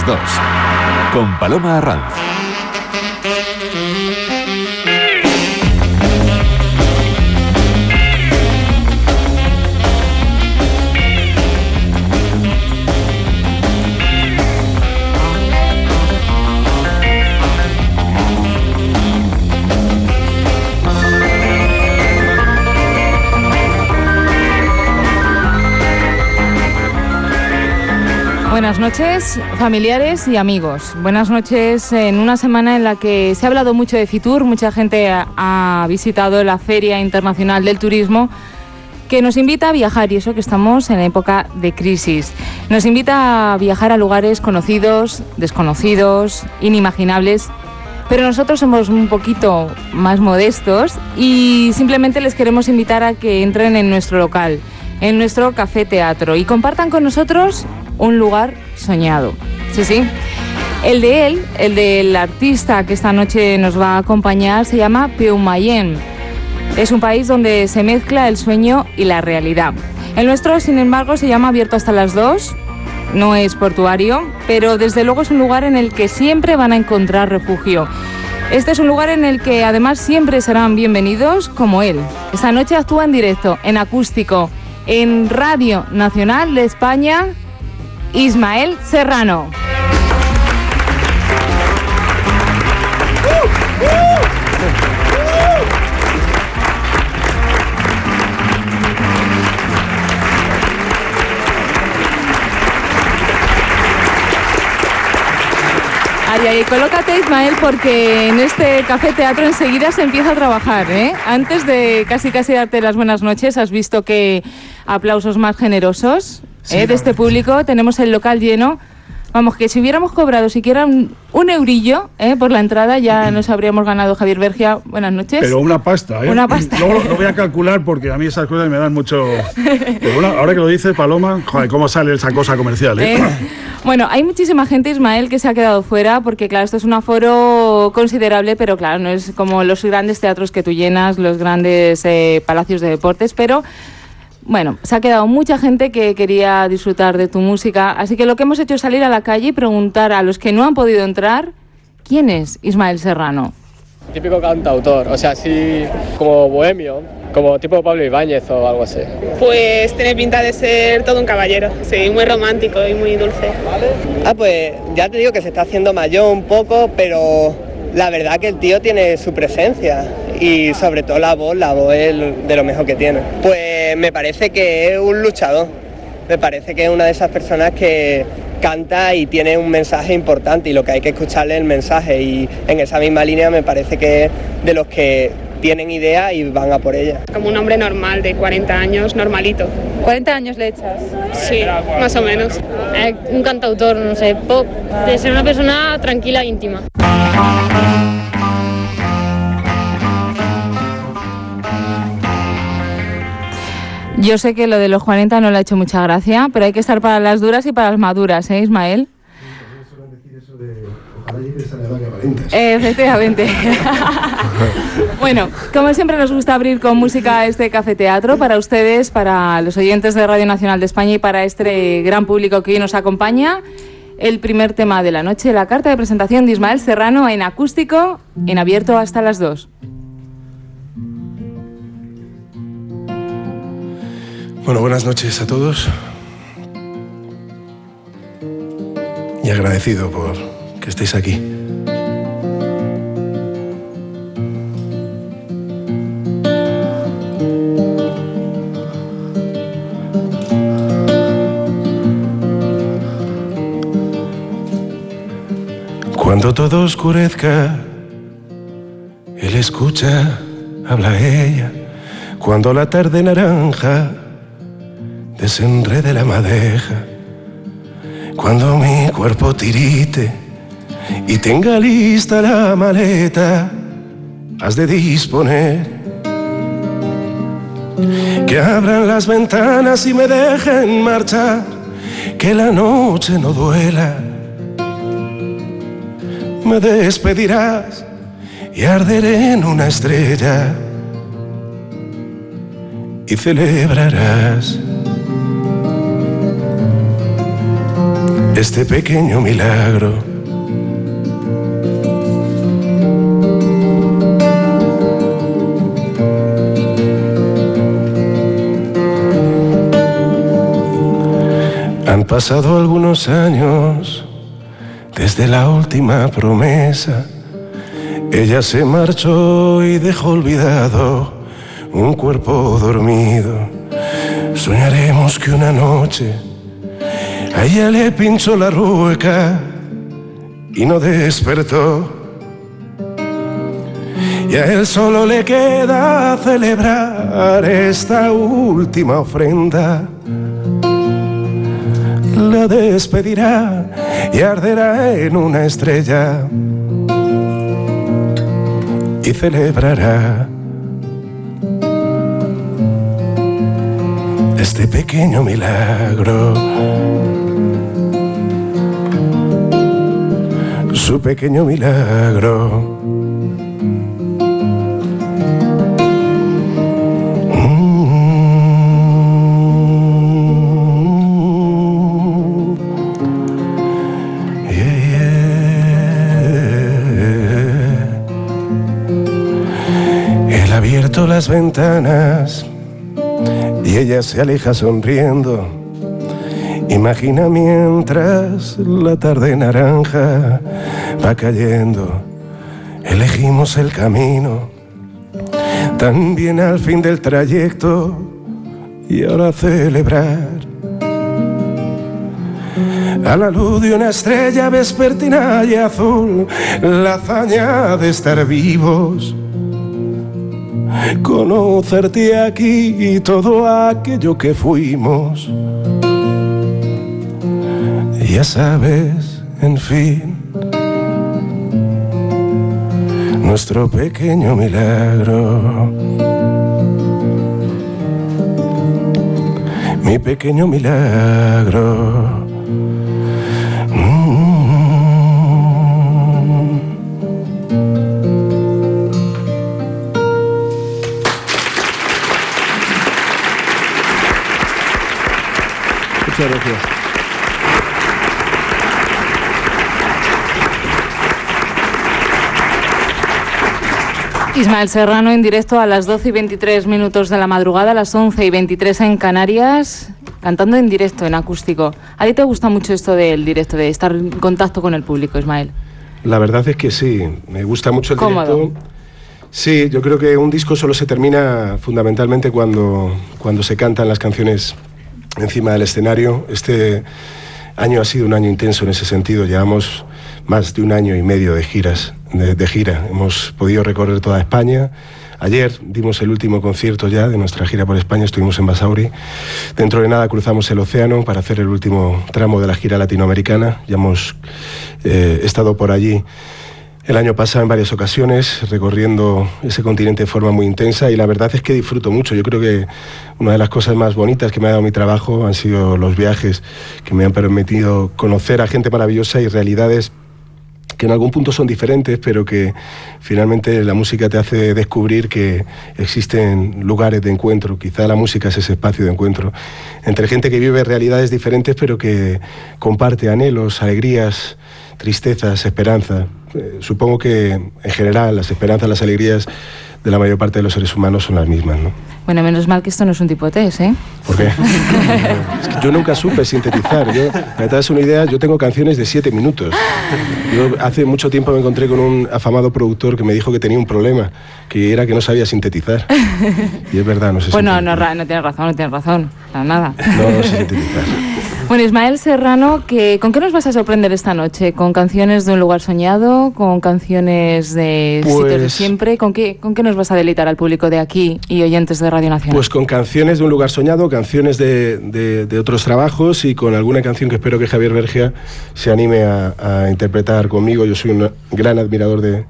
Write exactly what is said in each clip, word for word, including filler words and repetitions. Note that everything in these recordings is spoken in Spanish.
las dos, con Paloma Arranz. Buenas noches, familiares y amigos. Buenas noches en una semana en la que se ha hablado mucho de Fitur. Mucha gente ha visitado la Feria Internacional del Turismo, que nos invita a viajar, y eso que estamos en época de crisis. Nos invita a viajar a lugares conocidos, desconocidos, inimaginables, pero nosotros somos un poquito más modestos y simplemente les queremos invitar a que entren en nuestro local, en nuestro Café Teatro, y compartan con nosotros un lugar soñado. Sí, sí. El de él, el del artista que esta noche nos va a acompañar, se llama Peumayén. Es un país donde se mezcla el sueño y la realidad. El nuestro, sin embargo, se llama Abierto hasta las dos. No es portuario, pero desde luego es un lugar en el que siempre van a encontrar refugio. Este es un lugar en el que además siempre serán bienvenidos como él. Esta noche actúa en directo, en acústico, en Radio Nacional de España, Ismael Serrano. Ay, ay, colócate, Ismael, porque en este Café Teatro enseguida se empieza a trabajar, ¿eh? Antes de casi casi darte las buenas noches, has visto que aplausos más generosos. Sí, eh, de este público, tenemos el local lleno. Vamos, que si hubiéramos cobrado siquiera un, un eurillo eh, por la entrada, ya nos habríamos ganado. Javier Bergia, buenas noches. Pero una pasta, ¿eh? Una pasta. Luego lo voy a calcular porque a mí esas cosas me dan mucho... Pero bueno, ahora que lo dice Paloma, joder, cómo sale esa cosa comercial, ¿eh? ¿Eh? Bueno, hay muchísima gente, Ismael, que se ha quedado fuera porque, claro, esto es un aforo considerable, pero claro, no es como los grandes teatros que tú llenas, los grandes eh, palacios de deportes, pero... Bueno, se ha quedado mucha gente que quería disfrutar de tu música, así que lo que hemos hecho es salir a la calle y preguntar a los que no han podido entrar, ¿quién es Ismael Serrano? Típico cantautor, o sea, así como bohemio, como tipo Pablo Ibáñez o algo así. Pues tiene pinta de ser todo un caballero, sí, muy romántico y muy dulce. Ah, pues ya te digo que se está haciendo mayor un poco, pero la verdad que el tío tiene su presencia. Y sobre todo la voz, la voz es de lo mejor que tiene. Pues me parece que es un luchador, me parece que es una de esas personas que canta y tiene un mensaje importante y lo que hay que escucharle es el mensaje, y en esa misma línea me parece que es de los que tienen idea y van a por ella. Como un hombre normal, de cuarenta años, normalito. ¿cuarenta años le echas? Sí, más o menos. Eh, un cantautor, no sé, pop, de ser una persona tranquila e íntima. Yo sé que lo de los cuarenta no le ha hecho mucha gracia, pero hay que estar para las duras y para las maduras, ¿eh, Ismael? Eh, efectivamente. Bueno, como siempre nos gusta abrir con música este Café Teatro para ustedes, para los oyentes de Radio Nacional de España y para este gran público que hoy nos acompaña. El primer tema de la noche, la carta de presentación de Ismael Serrano en acústico, en Abierto hasta las dos. Bueno, buenas noches a todos y agradecido por que estéis aquí. Cuando todo oscurezca, él escucha, habla ella. Cuando la tarde naranja desenrede la madeja, cuando mi cuerpo tirite y tenga lista la maleta, has de disponer que abran las ventanas y me dejen marchar, que la noche no duela. Me despedirás y arderé en una estrella y celebrarás este pequeño milagro. Han pasado algunos años desde la última promesa. Ella se marchó y dejó olvidado un cuerpo dormido. Soñaremos que una noche a ella le pinchó la rueca y no despertó. Y a él solo le queda celebrar esta última ofrenda. La despedirá y arderá en una estrella y celebrará este pequeño milagro, su pequeño milagro. Las ventanas y ella se aleja sonriendo. Imagina mientras la tarde naranja va cayendo. Elegimos el camino, también al fin del trayecto, y ahora celebrar a la luz de una estrella vespertina y azul la hazaña de estar vivos. Conocerte aquí y todo aquello que fuimos. Ya sabes, en fin, nuestro pequeño milagro. Mi pequeño milagro. Muchas gracias. Ismael Serrano en directo a las doce y veintitrés minutos de la madrugada, a las once y veintitrés en Canarias, cantando en directo, en acústico. ¿A ti te gusta mucho esto del directo, de estar en contacto con el público, Ismael? La verdad es que sí, me gusta mucho el ¿Cómodo? directo. Sí, yo creo que un disco solo se termina fundamentalmente cuando, cuando se cantan las canciones encima del escenario. Este año ha sido un año intenso en ese sentido. Llevamos más de un año y medio de giras, de, de gira. Hemos podido recorrer toda España. Ayer dimos el último concierto ya de nuestra gira por España, estuvimos en Basauri. Dentro de nada cruzamos el océano para hacer el último tramo de la gira latinoamericana. Ya hemos eh, estado por allí el año pasado en varias ocasiones, recorriendo ese continente de forma muy intensa, y la verdad es que disfruto mucho. Yo creo que una de las cosas más bonitas que me ha dado mi trabajo han sido los viajes que me han permitido conocer a gente maravillosa y realidades que en algún punto son diferentes, pero que finalmente la música te hace descubrir que existen lugares de encuentro. Quizá la música es ese espacio de encuentro entre gente que vive realidades diferentes, pero que comparte anhelos, alegrías, tristezas, esperanza. Eh, supongo que en general las esperanzas, las alegrías de la mayor parte de los seres humanos son las mismas, ¿no? Bueno, menos mal que esto no es un tipo test, ¿eh? ¿Por qué? Es que yo nunca supe sintetizar. Yo, para que te das una idea, yo tengo canciones de siete minutos. Yo hace mucho tiempo me encontré con un afamado productor que me dijo que tenía un problema, que era que no sabía sintetizar. Y es verdad, no sé Bueno, no, sintetizar. no tienes razón, no tienes razón. Para nada. No, no sé sintetizar. Bueno, Ismael Serrano, ¿qué, ¿con qué nos vas a sorprender esta noche? ¿Con canciones de Un lugar soñado? ¿Con canciones de Pues- Sitios de siempre? ¿Con qué, ¿Con qué nos vas a deleitar al público de aquí y oyentes de Radio Nacional? Pues con canciones de Un lugar soñado, canciones de, de, de otros trabajos, y con alguna canción que espero que Javier Bergia se anime a, a interpretar conmigo. Yo soy un gran admirador de,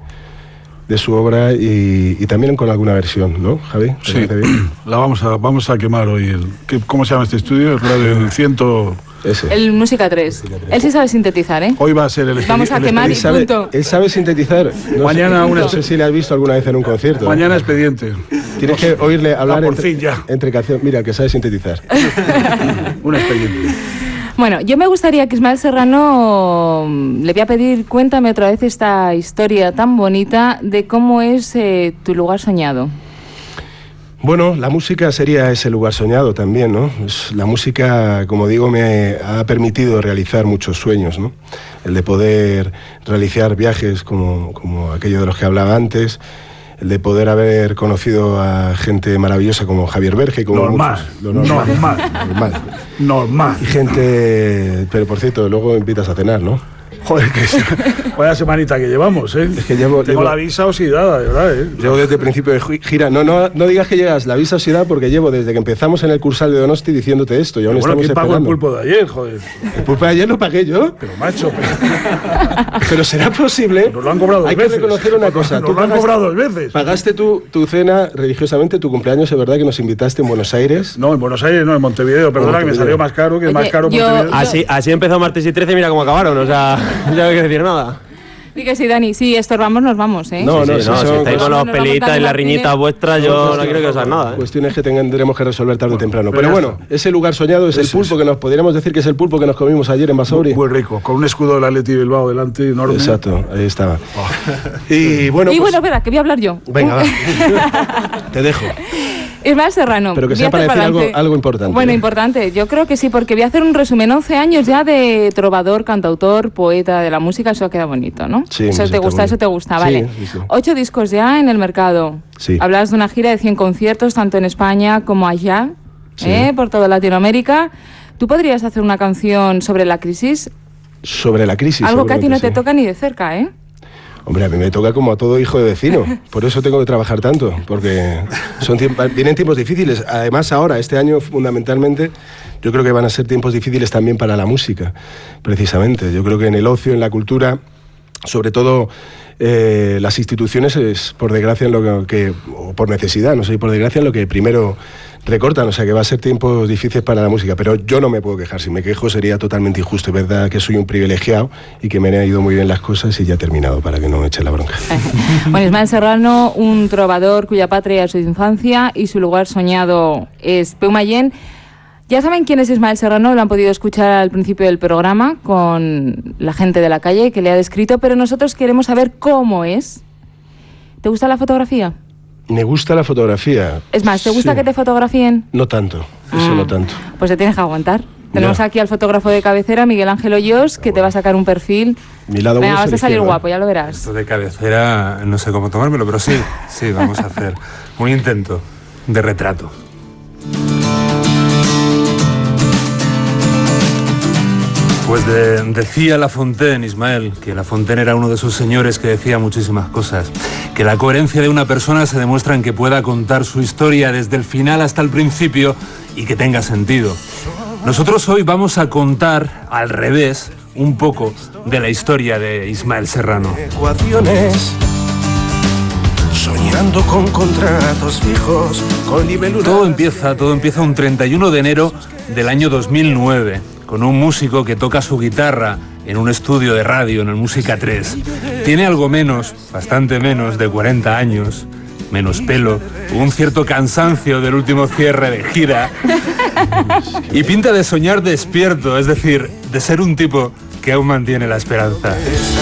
de su obra, y, y también con alguna versión, ¿no, Javi? ¿Te Sí, parece bien? la vamos a, vamos a quemar hoy. El, ¿qué- ¿Cómo se llama este estudio? El ciento... Ese. El Música tres. Él sí sabe sintetizar, ¿eh? Hoy va a ser el expedi- Vamos a el quemar expedi- y Él sabe, punto. él sabe sintetizar. No Mañana sé, una- no sé si le has visto alguna vez en un concierto. Mañana expediente. Tienes que oírle hablar por entre, fin ya. entre canciones. Mira, que sabe sintetizar. Un expediente. Bueno, yo me gustaría que Ismael Serrano, le voy a pedir, cuéntame otra vez esta historia tan bonita de cómo es eh, tu lugar soñado. Bueno, la música sería ese lugar soñado también, ¿no? Es, la música, como digo, me ha permitido realizar muchos sueños, ¿no? El de poder realizar viajes como, como aquello de los que hablaba antes, el de poder haber conocido a gente maravillosa como Javier Berge, como normal, muchos, lo normal, normal, normal, normal. Y gente, pero por cierto, luego invitas a cenar, ¿no? Joder, que vaya semanita que llevamos, ¿eh? Es que llevo, Tengo llevo, la visa oxidada, de verdad, ¿eh? Llevo desde el principio de gira. No, no, no digas que llegas la visa oxidada porque llevo desde que empezamos en el Cursal de Donosti diciéndote esto. Y aún bueno, estamos ¿quién pagó esperando. el pulpo de ayer, joder? El pulpo de ayer lo pagué yo. Pero macho, pero... Pero será posible. Nos lo han cobrado dos Hay veces. que reconocer una cosa. Nos Tú lo han pagaste, cobrado dos veces. Pagaste tu, tu cena religiosamente, tu cumpleaños, es verdad que nos invitaste en Buenos Aires. No, en Buenos Aires no, en Montevideo. Perdona, que me salió más caro, que es Oye, más caro yo- Montevideo. Así, así empezó Martes y trece, mira cómo acabaron, o sea, no hay que decir nada. Y que sí, Dani, si estorbamos nos vamos, ¿eh? No, Sí, no, sí, sí, no, son si estáis cosas- con los Nos vamos pelitas a y las Martínez. riñitas vuestras, yo no quiero que os hagan nada, ¿eh? Cuestiones que tendremos que resolver tarde o temprano. Pero Pero ya bueno, ese lugar soñado es el Ese pulpo es. que nos podríamos decir que es el pulpo que nos comimos ayer en Basauri. Muy rico, con un escudo del Atleti Bilbao delante enorme. Exacto, ahí estaba. Y bueno, y pues, bueno, espera, que voy a hablar yo. venga, va. Te dejo. Ismael Serrano. Pero que voy sea a para hacer decir algo, balance. algo importante. Bueno, importante. Yo creo que sí, porque voy a hacer un resumen. once años ya de trovador, cantautor, poeta de la música. Eso queda bonito, ¿no? Sí, eso sí, te está gusta, muy eso te bien. gusta, Sí, vale. sí, sí. Ocho discos ya en el mercado. Sí. Hablas de una gira de cien conciertos, tanto en España como allá, Sí. ¿eh? Por toda Latinoamérica. ¿Tú podrías hacer una canción sobre la crisis? Sobre la crisis. Algo que a ti no seguramente te sí. toca ni de cerca, ¿eh? Hombre, a mí me toca como a todo hijo de vecino. Por eso tengo que trabajar tanto, porque son tiemp- vienen tiempos difíciles. Además, ahora, este año, fundamentalmente, yo creo que van a ser tiempos difíciles también para la música, precisamente. Yo creo que en el ocio, en la cultura, sobre todo eh, las instituciones, es por desgracia, en lo que, que- o por necesidad, no sé, por desgracia, en lo que primero recortan. O sea, que va a ser tiempos difíciles para la música. Pero yo no me puedo quejar. Si me quejo sería totalmente injusto. Es verdad que soy un privilegiado y que me han ido muy bien las cosas y ya he terminado, para que no me eche la bronca. Bueno, Ismael Serrano, un trovador cuya patria es su infancia y su lugar soñado es Peumayén. Ya saben quién es Ismael Serrano, lo han podido escuchar al principio del programa con la gente de la calle que le ha descrito, pero nosotros queremos saber cómo es. ¿Te gusta la fotografía? Me gusta la fotografía. Es más, ¿te gusta Sí. que te fotografíen? No tanto, eso Mm. no tanto. Pues te tienes que aguantar. Tenemos Ya. aquí al fotógrafo de cabecera, Miguel Ángel Hoyos, que te va a sacar un perfil. Mi lado Venga, bueno vas es a el salir izquierdo. guapo, ya lo verás. Esto de cabecera no sé cómo tomármelo, pero sí, sí, vamos a hacer un intento de retrato. Pues de- decía La Fontaine, Ismael, que La Fontaine era uno de esos señores que decía muchísimas cosas, que la coherencia de una persona se demuestra en que pueda contar su historia desde el final hasta el principio y que tenga sentido. Nosotros hoy vamos a contar al revés un poco de la historia de Ismael Serrano. Ecuaciones, soñando con contratos fijos, con libélulas. Todo empieza, todo empieza un treinta y uno de enero del año dos mil nueve, con un músico que toca su guitarra en un estudio de radio en el Música tres. Tiene algo menos, bastante menos de cuarenta años, menos pelo, un cierto cansancio del último cierre de gira y pinta de soñar despierto, es decir, de ser un tipo que aún mantiene la esperanza.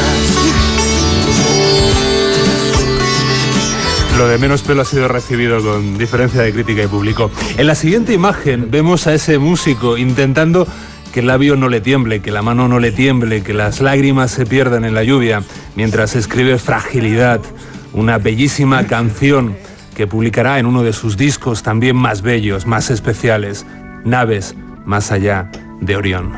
Lo de menos pelo ha sido recibido con diferencia de crítica y público. En la siguiente imagen vemos a ese músico intentando que el labio no le tiemble, que la mano no le tiemble, que las lágrimas se pierdan en la lluvia, mientras escribe Fragilidad, una bellísima canción que publicará en uno de sus discos también más bellos, más especiales, Naves más allá de Orión.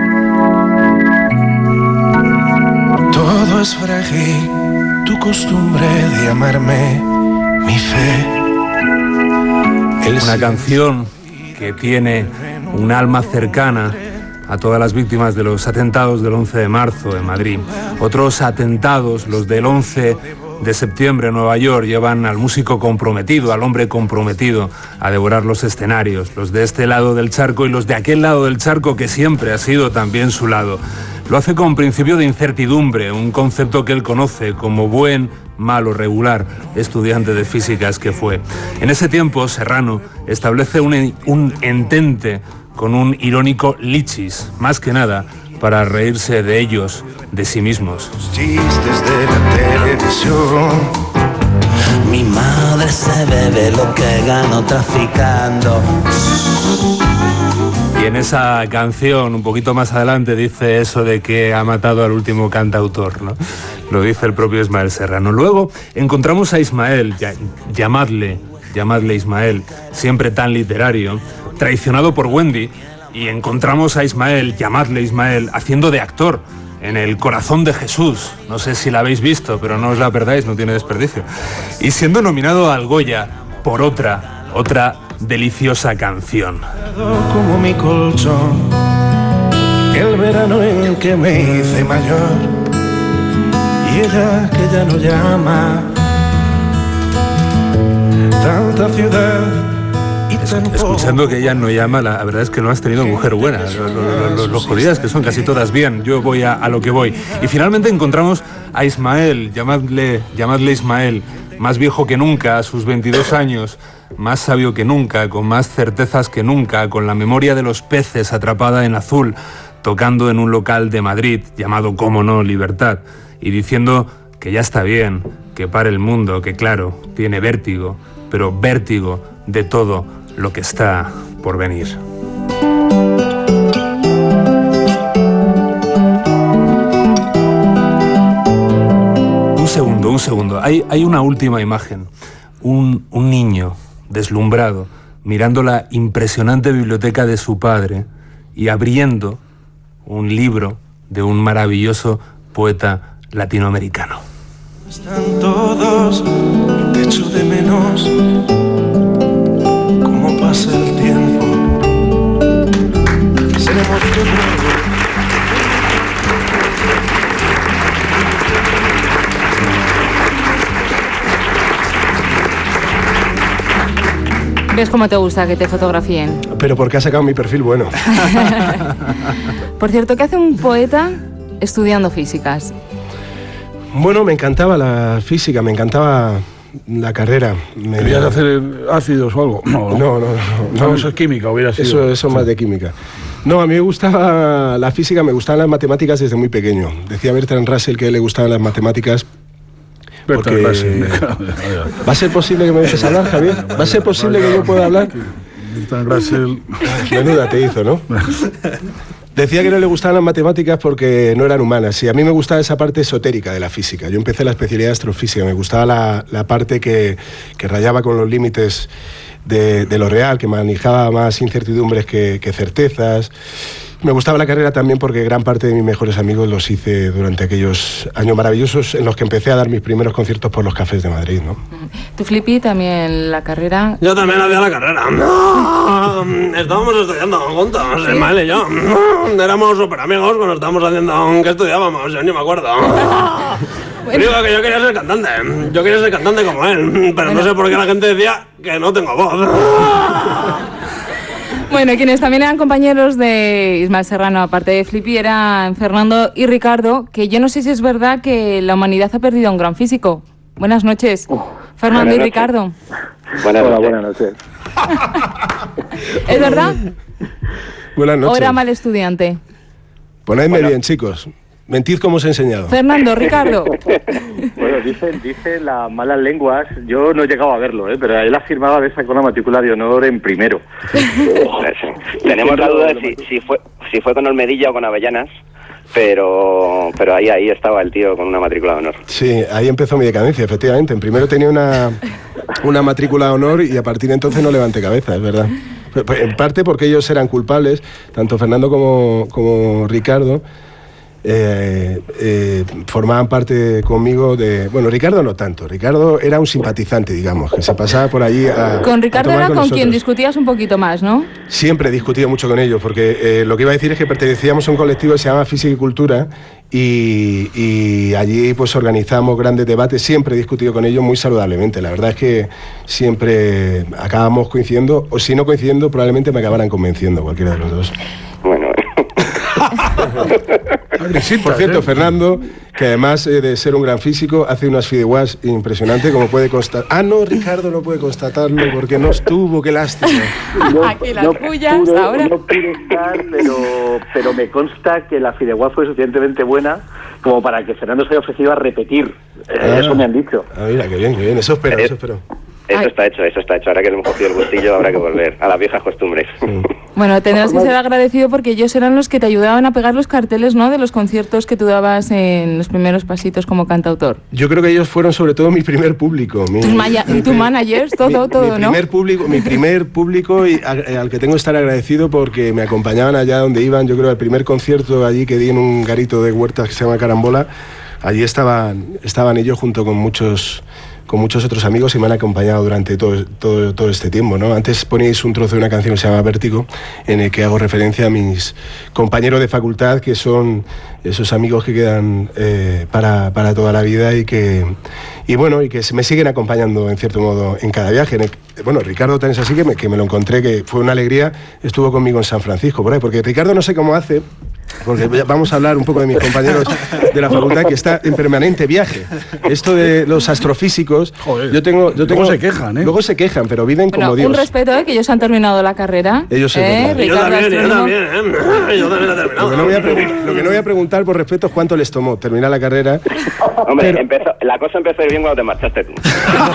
Todo es frágil, tu costumbre de amarme, mi fe. Una canción que tiene un alma cercana a todas las víctimas de los atentados del once de marzo en Madrid. Otros atentados, los del once de septiembre en Nueva York, llevan al músico comprometido, al hombre comprometido a devorar los escenarios, los de este lado del charco y los de aquel lado del charco que siempre ha sido también su lado. Lo hace con principio de incertidumbre, un concepto que él conoce como buen, malo, regular, estudiante de físicas que fue. En ese tiempo, Serrano establece un, un entente con un irónico lichis, más que nada para reírse de ellos, de sí mismos. Chistes de la televisión. Mi madre se bebe lo que gano traficando. Y en esa canción, un poquito más adelante, dice eso de que ha matado al último cantautor, ¿no? Lo dice el propio Ismael Serrano. Luego encontramos a Ismael, llamadle, llamadle Ismael, siempre tan literario, traicionado por Wendy, y encontramos a Ismael, llamadle Ismael, haciendo de actor en El corazón de Jesús. No sé si la habéis visto, pero no os la perdáis, no tiene desperdicio. Y siendo nominado al Goya por otra, otra deliciosa canción. Como mi colchón, el verano en el que me hice mayor, y ella que ya no llama, tanta ciudad y tan poco. Escuchando que ella no llama, la verdad es que no has tenido mujer buena. Lo, lo, lo, lo jodidas que son casi todas bien. Yo voy a, a lo que voy. Y finalmente encontramos a Ismael, llamadle, llamadle Ismael, más viejo que nunca, a sus veintidós años, más sabio que nunca, con más certezas que nunca, con la memoria de los peces atrapada en azul, tocando en un local de Madrid llamado, cómo no, Libertad, y diciendo que ya está bien, que pare el mundo, que claro, tiene vértigo, pero vértigo de todo lo que está por venir. Un segundo, un segundo. Hay, hay una última imagen. Un, un niño deslumbrado, mirando la impresionante biblioteca de su padre y abriendo un libro de un maravilloso poeta latinoamericano. Están todos, te echo de menos, cómo pasa el tiempo. Seremos de nuevo. ¿Ves cómo te gusta que te fotografíen? Pero porque ha sacado mi perfil bueno. Por cierto, ¿qué hace un poeta estudiando físicas? Bueno, me encantaba la física, me encantaba la carrera. Me... ¿Querías hacer ácidos o algo? No, no, no. no, no, no eso es química, hubiera sido. Eso, eso es más de química. No, a mí me gustaba la física, me gustaban las matemáticas desde muy pequeño. Decía Bertrand Russell que le gustaban las matemáticas. Porque... ¿Va a ser posible que me dejes hablar, Javier? ¿Va a ser posible que yo pueda hablar? Menuda te hizo, ¿no? Decía que no le gustaban las matemáticas porque no eran humanas. Y a mí me gustaba esa parte esotérica de la física. Yo empecé la especialidad de astrofísica. Me gustaba la, la parte que, que rayaba con los límites de, de lo real, que manejaba más incertidumbres que, que certezas. Me gustaba la carrera también porque gran parte de mis mejores amigos los hice durante aquellos años maravillosos en los que empecé a dar mis primeros conciertos por los cafés de Madrid, ¿no? ¿Tú, Flippy, también la carrera? Yo también hacía la carrera. No, estábamos estudiando juntos, ¿sí? Ismael y yo. Éramos súper amigos cuando estábamos haciendo... ¿Qué estudiábamos? Yo ni me acuerdo. Bueno. Digo que yo quería ser cantante. Yo quería ser cantante como él, pero bueno, no sé por qué la gente decía que no tengo voz. Bueno, quienes también eran compañeros de Ismael Serrano, aparte de Flippy, eran Fernando y Ricardo, que yo no sé si es verdad que la humanidad ha perdido a un gran físico. Buenas noches, uh, Fernando buenas y noches. Ricardo. Buenas Hola, buenas noches. ¿Es verdad? Buenas noches. ¿O era mal estudiante? Ponedme bueno. bien, chicos. Mentid como os he enseñado. Fernando, Ricardo. Bueno, dicen dice las malas lenguas, yo no he llegado a verlo, ¿eh? Pero él afirmaba haber sacado la matrícula de honor en primero. Tenemos la duda de si, si, fue, si fue con Olmedilla o con Avellanas, pero pero ahí ahí estaba el tío con una matrícula de honor. Sí, ahí empezó mi decadencia, efectivamente. En primero tenía una, una matrícula de honor y a partir de entonces no levanté cabeza, es verdad. En parte porque ellos eran culpables, tanto Fernando como, como Ricardo. Eh, eh, formaban parte conmigo de... Bueno, Ricardo no tanto. Ricardo era un simpatizante, digamos, que se pasaba por allí a... Con Ricardo a era con, con quien discutías un poquito más, ¿no? Siempre he discutido mucho con ellos, porque eh, lo que iba a decir es que pertenecíamos a un colectivo que se llama Física y Cultura y, y allí pues organizamos grandes debates. Siempre he discutido con ellos muy saludablemente. La verdad es que siempre acabamos coincidiendo, o si no coincidiendo, probablemente me acabaran convenciendo, cualquiera de los dos. Bueno... Por cierto, Fernando, que además eh, de ser un gran físico, hace unas fideuás impresionantes, como puede constatar. Ah, no, Ricardo no puede constatarlo porque no estuvo, qué lástima. No, Aquí las no puyas, pude, ahora. No pude estar, pero, pero me consta que la fideuá fue suficientemente buena como para que Fernando se haya ofrecido a repetir. Eh, Ah. Eso me han dicho. Ah, mira, qué bien, qué bien. Eso espero, eso espero. Eso Ay. está hecho, eso está hecho. Ahora que le hemos cogido el gustillo, habrá que volver a las viejas costumbres. Bueno, tendrás que ser agradecido porque ellos eran los que te ayudaban a pegar los carteles, ¿no? De los conciertos que tú dabas en los primeros pasitos como cantautor. Yo creo que ellos fueron sobre todo mi primer público. Mi, Tus, maya- tus managers, todo, mi, todo, mi ¿no? primer público, mi primer público y a- al que tengo que estar agradecido porque me acompañaban allá donde iban. Yo creo el primer concierto allí que di en un garito de huertas que se llama Carambola. Allí estaban, estaban ellos junto con muchos con muchos otros amigos y me han acompañado durante todo, todo, todo este tiempo, ¿no? Antes poníais un trozo de una canción que se llama Vértigo, en el que hago referencia a mis compañeros de facultad, que son esos amigos que quedan eh, para, para toda la vida y que y bueno y que me siguen acompañando en cierto modo en cada viaje. En el, bueno, Ricardo también es así, que me, que me lo encontré, que fue una alegría, estuvo conmigo en San Francisco, por ahí, porque Ricardo no sé cómo hace, porque vamos a hablar un poco de mis compañeros de la facultad, que está en permanente viaje. Esto de los astrofísicos, Joder, yo tengo, yo tengo... luego se quejan, ¿eh? Luego se quejan, pero viven Bueno, como Dios. un respeto, ¿eh? Que ellos han terminado la carrera. Ellos sí, ¿eh? verdad. Yo Ricardo también, yo Astrónomo. también, ¿eh? Yo también he terminado. Lo que, no voy a pregun- lo que no voy a preguntar por respeto es cuánto les tomó terminar la carrera. Hombre, Pero- empezó, la cosa empezó a ir bien cuando te marchaste tú.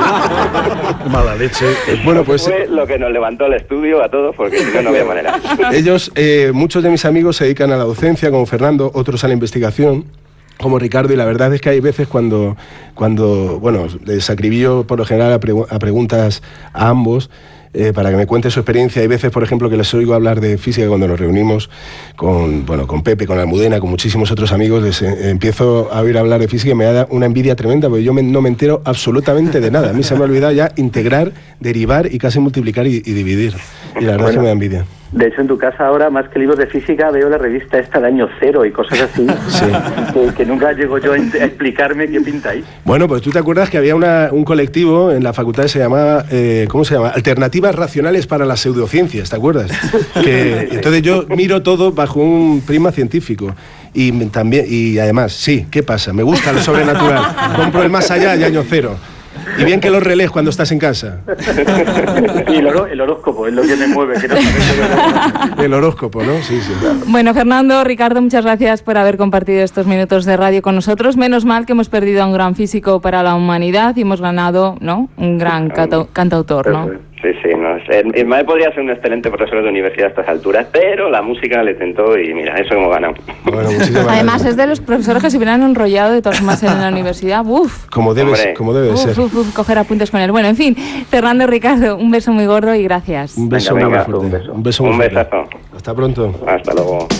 Mala leche. Bueno, pues Fue lo que nos levantó el estudio a todos, porque si no, no había manera. ellos, eh, muchos de mis amigos se dedican a la docencia, como Fernando, otros a la investigación, como Ricardo, y la verdad es que hay veces cuando, cuando bueno, les acribillo por lo general a, pregu- a preguntas a ambos, eh, para que me cuente su experiencia. Hay veces, por ejemplo, que les oigo hablar de física cuando nos reunimos con, bueno, con Pepe, con Almudena, con muchísimos otros amigos. Les eh, empiezo a oír hablar de física y me da una envidia tremenda, porque yo me- no me entero absolutamente de nada. A mí se me ha olvidado ya integrar, derivar y casi multiplicar y, y dividir. Y la verdad es que me da envidia. De hecho, en tu casa ahora, más que libros de física, veo la revista esta de Año Cero y cosas así, que, que nunca llego yo a, ent- a explicarme qué pinta ahí. Bueno, pues tú te acuerdas que había una- un colectivo en la facultad que se llamaba, eh, ¿cómo se llama? Alternativas Racionales para las Pseudociencias, ¿te acuerdas? Que, entonces yo miro todo bajo un prisma científico. Y me- también y además, sí, ¿qué pasa? Me gusta lo sobrenatural. Compro el Más Allá y Año Cero. Y bien que los relés cuando estás en casa. Y el, horo- el horóscopo es lo que me mueve. Que no sabes El horóscopo, ¿no? Sí, sí. Bueno, Fernando, Ricardo, muchas gracias por haber compartido estos minutos de radio con nosotros. Menos mal que hemos perdido a un gran físico para la humanidad y hemos ganado, ¿no? Un gran cantau- cantautor, ¿no? Sí, sí, no. El- Ismael podría ser un excelente profesor de universidad a estas alturas, pero la música le tentó y mira, eso hemos ganado. Bueno, muchísimas Además, es de los profesores que se hubieran enrollado de todas formas en la universidad. Uf. Como debe, Hombre. como debe de Uf, ser. uf, uf, coger apuntes con él. Bueno, en fin, Fernando, Ricardo, un beso muy gordo y gracias. Un beso Venga, muy venga, fuerte. un beso. Un beso muy Un fuerte. besazo. Hasta pronto. Hasta luego.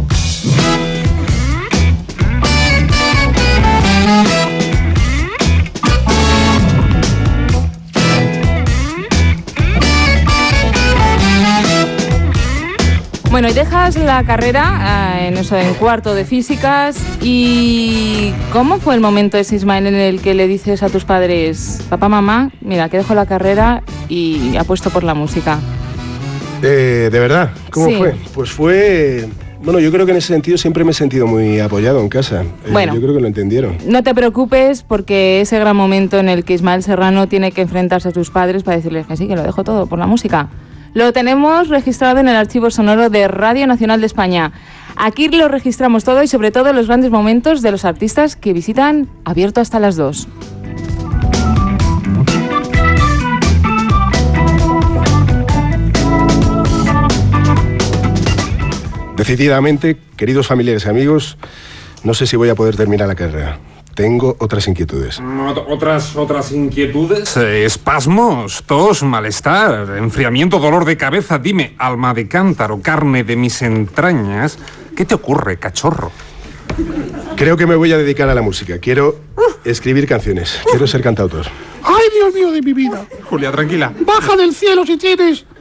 Bueno, y dejas la carrera eh, en eso, en cuarto de físicas. ¿Y cómo fue el momento ese, Ismael, en el que le dices a tus padres, papá, mamá, mira, que dejo la carrera y apuesto por la música? Eh, ¿De verdad? ¿Cómo Sí. fue? Pues fue... Bueno, yo creo que en ese sentido siempre me he sentido muy apoyado en casa. Eh, Bueno. Yo creo que lo entendieron. No te preocupes porque ese gran momento en el que Ismael Serrano tiene que enfrentarse a sus padres para decirles que sí, que lo dejo todo por la música, lo tenemos registrado en el archivo sonoro de Radio Nacional de España. Aquí lo registramos todo y sobre todo los grandes momentos de los artistas que visitan Abierto hasta las dos. Decididamente, queridos familiares y amigos, no sé si voy a poder terminar la carrera. Tengo otras inquietudes. ¿Otras, otras inquietudes? Eh, espasmos, tos, malestar, enfriamiento, dolor de cabeza. Dime, alma de cántaro, carne de mis entrañas, ¿qué te ocurre, cachorro? Creo que me voy a dedicar a la música. Quiero escribir canciones. Quiero ser cantautor. ¡Ay, Dios mío de mi vida! Julia, tranquila. ¡Baja del cielo si tienes!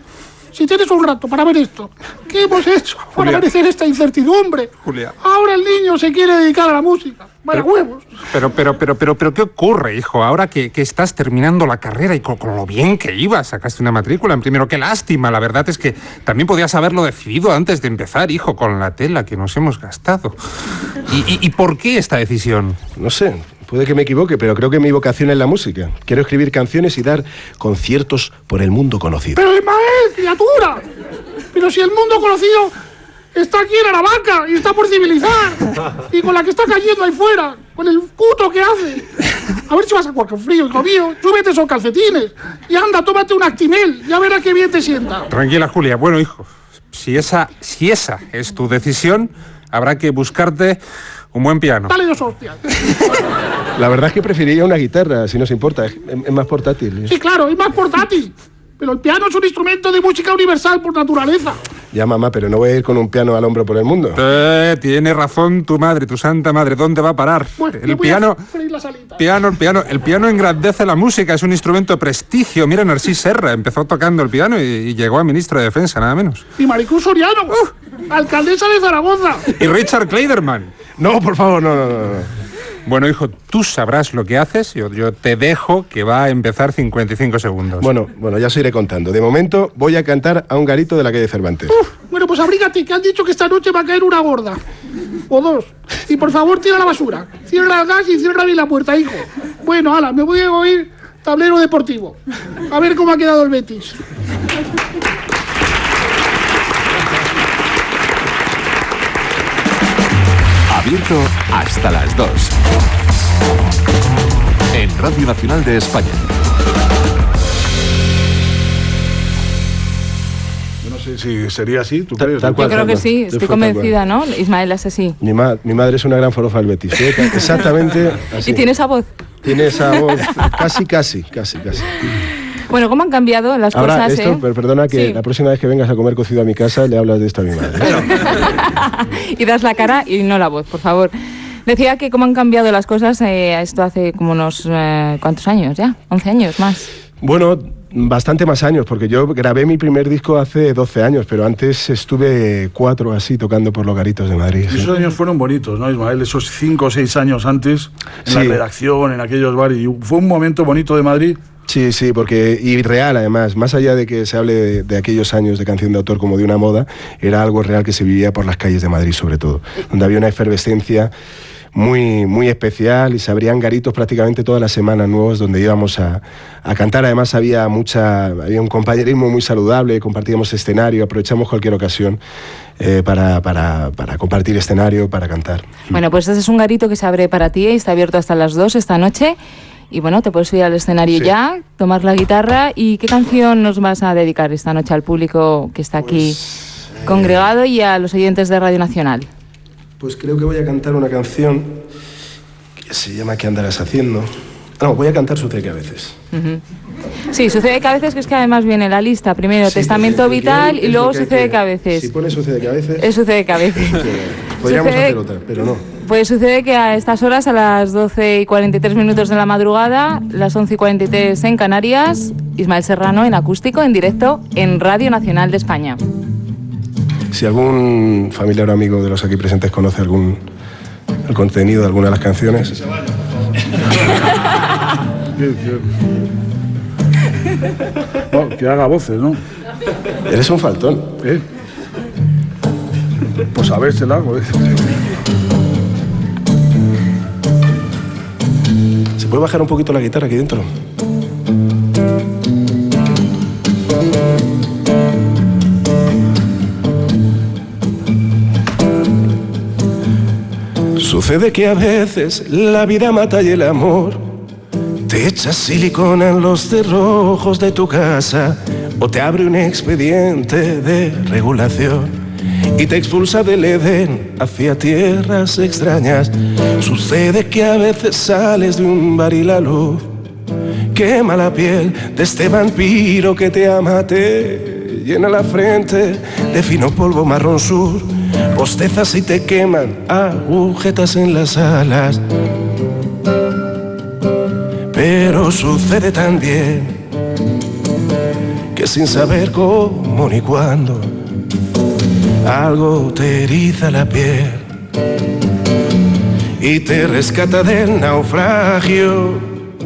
si tienes un rato para ver esto, ¿qué hemos hecho para merecer esta incertidumbre? Julia. Ahora el niño se quiere dedicar a la música. Vaya huevos. Pero, pero, pero, pero, pero, ¿qué ocurre, hijo? Ahora que, que estás terminando la carrera y con, con lo bien que ibas, sacaste una matrícula en primero, qué lástima. La verdad es que también podías haberlo decidido antes de empezar, hijo, con la tela que nos hemos gastado. ¿Y, y, y por qué esta decisión? No sé, puede que me equivoque, pero creo que mi vocación es la música. Quiero escribir canciones y dar conciertos por el mundo conocido. ¡Pero Ismael, criatura! Pero si el mundo conocido está aquí en Aravaca y está por civilizar. Y con la que está cayendo ahí fuera, con el puto que hace. A ver si vas a jugar con frío, hijo mío. Súbete esos calcetines y anda, tómate un Actimel. Ya verás qué bien te sienta. Tranquila, Julia. Bueno, hijo, si esa, si esa es tu decisión, habrá que buscarte un buen piano. Dale dos hostias. La verdad es que preferiría una guitarra, si no os importa. Es, es más portátil. Sí, claro, es más portátil. Pero el piano es un instrumento de música universal por naturaleza. Ya, mamá, pero no voy a ir con un piano al hombro por el mundo. Eh, tiene razón tu madre, tu santa madre. ¿Dónde va a parar? Bueno, el piano, la piano, el piano, el piano engrandece la música, es un instrumento de prestigio. Mira, Narcís Serra empezó tocando el piano y, y llegó a ministro de Defensa, nada menos. Y Maricruz Soriano, uh, alcaldesa de Zaragoza. Y Richard Kleiderman. No, por favor, no, no, no, no. Bueno, hijo, tú sabrás lo que haces. Yo, yo te dejo que va a empezar cincuenta y cinco segundos. Bueno, bueno, ya os iré contando. De momento voy a cantar a un garito de la calle Cervantes. Uf, bueno, pues abrígate, que han dicho que esta noche va a caer una gorda. O dos. Y por favor, tira la basura. Cierra el gas y cierra bien la puerta, hijo. Bueno, ala, me voy a oír tablero deportivo. A ver cómo ha quedado el Betis. Abierto hasta las dos. En Radio Nacional de España. Yo no sé si sería así, ¿tú Tal- crees? tal cual, Yo creo tal que cual. sí, Yo estoy fue tal cual. convencida, ¿no? Ismael es así. Mi, ma- mi madre es una gran forofa del Betis. ¿eh? Exactamente así. ¿Y tiene esa voz? Tiene esa voz casi, casi, casi, casi. Bueno, ¿cómo han cambiado las Ahora, cosas, esto, eh? per- perdona que Sí. la próxima vez que vengas a comer cocido a mi casa le hablas de esto a mi madre. Y das la cara y no la voz, por favor. Decía que cómo han cambiado las cosas, eh, esto hace como unos... Eh, ¿cuántos años ya? ¿once años más? Bueno, bastante más años, porque yo grabé mi primer disco hace doce años, pero antes estuve cuatro así tocando por los garitos de Madrid. Y sí. esos años fueron bonitos, ¿no, Ismael? Esos cinco o seis años antes, en Sí. la redacción, en aquellos bares. Y fue un momento bonito de Madrid. Sí, sí, porque y real además, más allá de que se hable de, de aquellos años de canción de autor como de una moda, era algo real que se vivía por las calles de Madrid sobre todo, donde había una efervescencia muy, muy especial y se abrían garitos prácticamente todas las semanas nuevos donde íbamos a, a cantar. Además había mucha, había un compañerismo muy saludable, compartíamos escenario, aprovechamos cualquier ocasión eh, para, para, para compartir escenario, para cantar. Bueno, pues este es un garito que se abre para ti y está abierto hasta las dos esta noche. Y bueno, te puedes subir al escenario Sí. ya, tomar la guitarra. ¿Y qué canción nos vas a dedicar esta noche al público que está aquí Pues, eh, congregado y a los oyentes de Radio Nacional? Pues creo que voy a cantar una canción que se llama ¿Qué andarás haciendo? No, voy a cantar Sucede que a veces. Ujú. Sí, sucede que a veces, que es que además viene la lista. Primero Sí, Testamento porque- porque Vital es y lo luego que hay sucede que- que a veces. Si pone Sucede que a veces... Es sucede que a veces. Podríamos Sucede- hacer otra, pero no. Pues sucede que a estas horas, a las doce y cuarenta y tres minutos de la madrugada, las once y cuarenta y tres en Canarias, Ismael Serrano en acústico, en directo, en Radio Nacional de España. Si algún familiar o amigo de los aquí presentes conoce algún el contenido de alguna de las canciones... Que, que- no, que haga voces, ¿no? Eres un faltón. ¿Eh? Pues a ver, se la hago. ¿eh? ¿Se puede bajar un poquito la guitarra aquí dentro? Sucede que a veces la vida mata y el amor te echa silicona en los cerrojos de tu casa o te abre un expediente de regulación y te expulsa del Edén hacia tierras extrañas. Sucede que a veces sales de un bar y la luz quema la piel de este vampiro que te ama, te llena la frente de fino polvo marrón sur, bostezas y te queman agujetas en las alas. Pero sucede también que sin saber cómo ni cuándo algo te eriza la piel y te rescata del naufragio.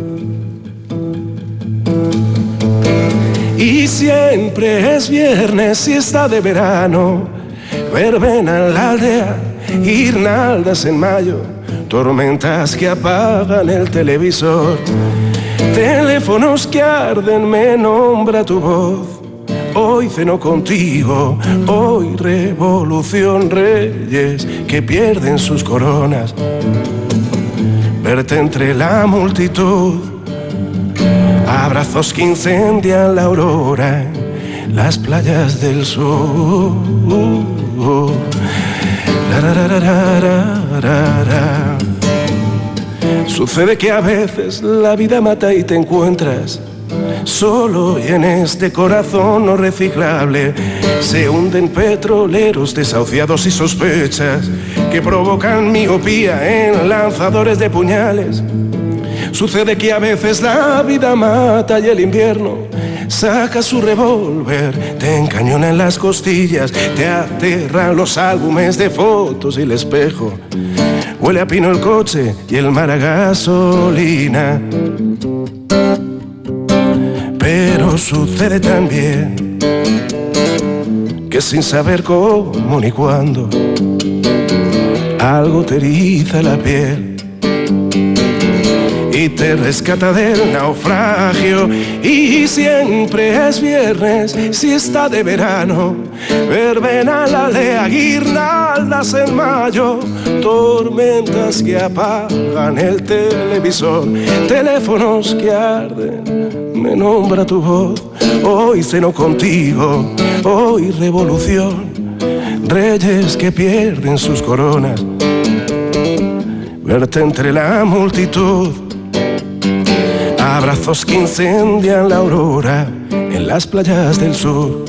Y siempre es viernes y está de verano, verbena en la aldea, guirnaldas en mayo, tormentas que apagan el televisor, teléfonos que arden, me nombra tu voz. Hoy ceno contigo, hoy revolución, reyes que pierden sus coronas, verte entre la multitud, abrazos que incendian la aurora, las playas del sur. Sucede que a veces la vida mata y te encuentras solo, y en este corazón no reciclable se hunden petroleros desahuciados y sospechas que provocan miopía en lanzadores de puñales. Sucede que a veces la vida mata y el invierno saca su revólver, te encañona en las costillas, te aterran los álbumes de fotos y el espejo. Huele a pino el coche y el mar a gasolina. Pero sucede también que sin saber cómo ni cuándo algo te eriza la piel y te rescata del naufragio. Y siempre es viernes si está de verano, verbena la aldea, guirnaldas en mayo, tormentas que apagan el televisor, teléfonos que arden, me nombra tu voz. Hoy ceno contigo, hoy revolución, reyes que pierden sus coronas, verte entre la multitud, abrazos que incendian la aurora en las playas del sur.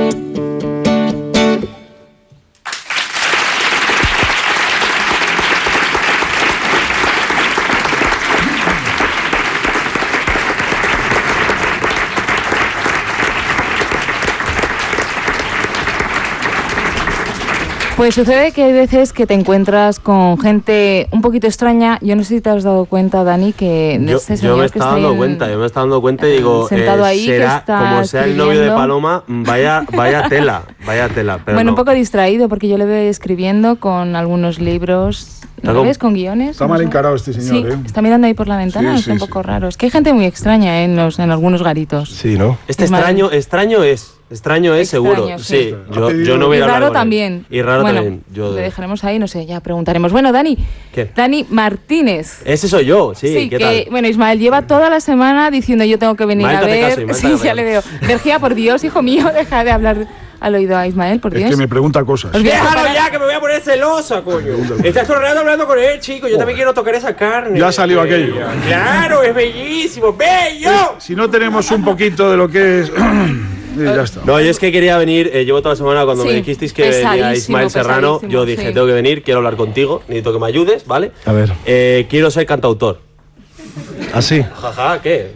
Pues sucede que hay veces que te encuentras con gente un poquito extraña. Yo no sé si te has dado cuenta, Dani, que yo, este yo me estaba dando en, cuenta, yo me estaba dando cuenta y digo, sentado eh, ahí, será, que está como sea el novio de escribiendo. Paloma, vaya, vaya tela, vaya tela. Pero bueno, no. un poco distraído porque yo le veo escribiendo con algunos libros. ¿No lo ves? Con guiones. Está mal encarado este señor, Sí, ¿eh? está mirando ahí por la ventana, Sí, está sí, un poco raro. Es que hay gente muy extraña, ¿eh? en, los, en algunos garitos. Sí, ¿no? Este Es extraño, extraño es, extraño es Extraño, seguro. sí. Sí, yo, yo no voy y a hablar raro con él. también. Y raro bueno, también. Yo le dejaremos ahí, no sé, ya preguntaremos. Bueno, Dani, ¿Qué? Dani Martínez. Ese soy yo, sí, Sí, ¿qué que, tal? bueno, Ismael lleva toda la semana diciendo yo tengo que venir Ismael, a te hace ver. caso, Ismael, te sí, hace ya caso. le veo. Vergía, por Dios, hijo mío, deja de hablar al oído a Ismael, por Dios. Es que me pregunta cosas. Os voy a Déjalo separar- ya, que me voy a poner celosa, coño. Estás todo el rato hablando con él, chico. Yo también quiero tocar esa carne. Ya salió Eh, aquello. Claro, es bellísimo, bello. Si no tenemos un poquito de lo que es... Y ya está. No, yo es que quería venir, eh, llevo toda la semana cuando Sí, me dijisteis que venía pesadísimo, Ismael Serrano, pesadísimo, yo dije, sí. tengo que venir, quiero hablar contigo, necesito que me ayudes, ¿vale? A ver. Eh, quiero ser cantautor. ¿Así? Jaja, ¿qué?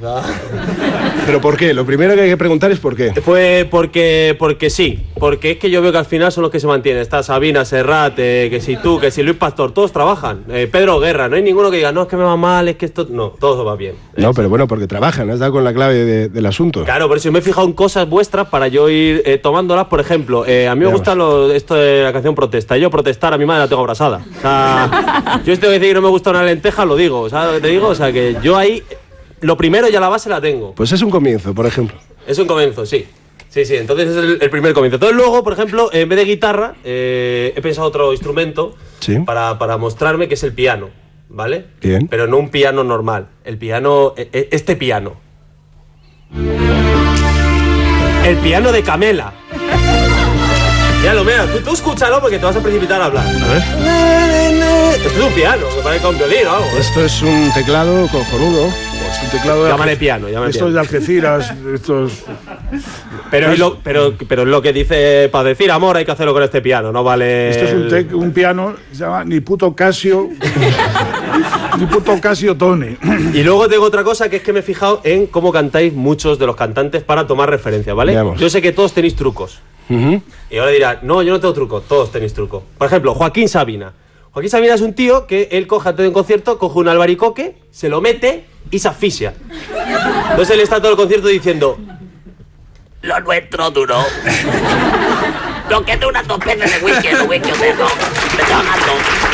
¿Pero por qué? Lo primero que hay que preguntar es por qué. Pues porque, porque sí, porque es que yo veo que al final son los que se mantienen. Está Sabina, Serrat, eh, que si tú, que si Luis Pastor, todos trabajan. Eh, Pedro Guerra, no hay ninguno que diga, no, es que me va mal, es que esto... No, todo va bien. No, pero bueno, porque trabajan, has dado con la clave de- del asunto. Claro, por eso yo me he fijado en cosas vuestras para yo ir eh, tomándolas. Por ejemplo, eh, a mí me Veamos. gusta lo, esto de la canción Protesta. Yo protestar a mi madre la tengo abrazada. O sea, yo si tengo que decir que no me gusta una lenteja, lo digo. ¿Sabes lo que te digo? O sea, que yo ahí, lo primero ya la base la tengo. Pues es un comienzo, por ejemplo. Es un comienzo, sí. Sí, sí, entonces es el, el primer comienzo. Entonces luego, por ejemplo, en vez de guitarra, eh, he pensado otro instrumento Sí. para, para mostrarme, que es el piano, ¿vale? Bien. Pero no un piano normal, el piano, e- e- este piano. El piano de Camela. Míralo, mira, tú, tú escúchalo porque te vas a precipitar a hablar. A ver. Esto es un piano, que parece un violín o algo. ¿eh? Esto es un teclado cojonudo. Es un teclado de Llámale Alge- piano, llámale Estos piano. de Algeciras, estos... Pero, es lo, pero, pero es lo que dice, para decir amor hay que hacerlo con este piano, no vale... Esto es un, el- tec- un piano, se llama ni puto Casio, Mi puto Casio Tony. Y luego tengo otra cosa, que es que me he fijado en cómo cantáis muchos de los cantantes para tomar referencia, ¿vale? Veamos. Yo sé que todos tenéis trucos. Uh-huh. Y ahora dirán, no, yo no tengo truco, todos tenéis truco. Por ejemplo, Joaquín Sabina. Joaquín Sabina es un tío que él coge antes de un concierto, coge un albaricoque, se lo mete y se asfixia. Entonces él está todo el concierto diciendo: Lo nuestro duró. Lo que dura dos veces de whisky, el whisky de ron. Me está ganando.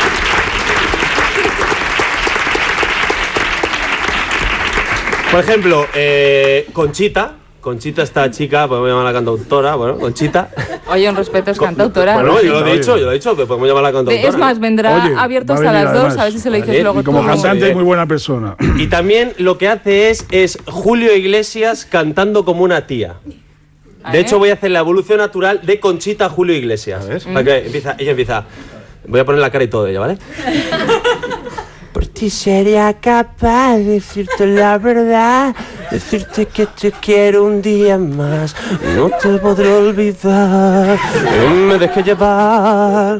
Por ejemplo, eh, Conchita. Conchita, esta chica, podemos llamarla cantautora, bueno, Conchita. Oye, un respeto, es cantautora. Bueno, yo lo he dicho, yo lo he dicho, que podemos llamarla cantautora. Es más, vendrá Oye, abierto va a hasta venir las dos, además. a ver si se lo dices Vale. luego Y como tú. cantante es muy buena persona. Y también lo que hace es, es Julio Iglesias cantando como una tía. A De ver. hecho, voy a hacer la evolución natural de Conchita a Julio Iglesias. Para que empieza, ella empieza. Voy a poner la cara y todo de ella, ¿vale? Por ti sería capaz de decirte la verdad, decirte que te quiero un día más, no te podré olvidar, no me dejes llevar.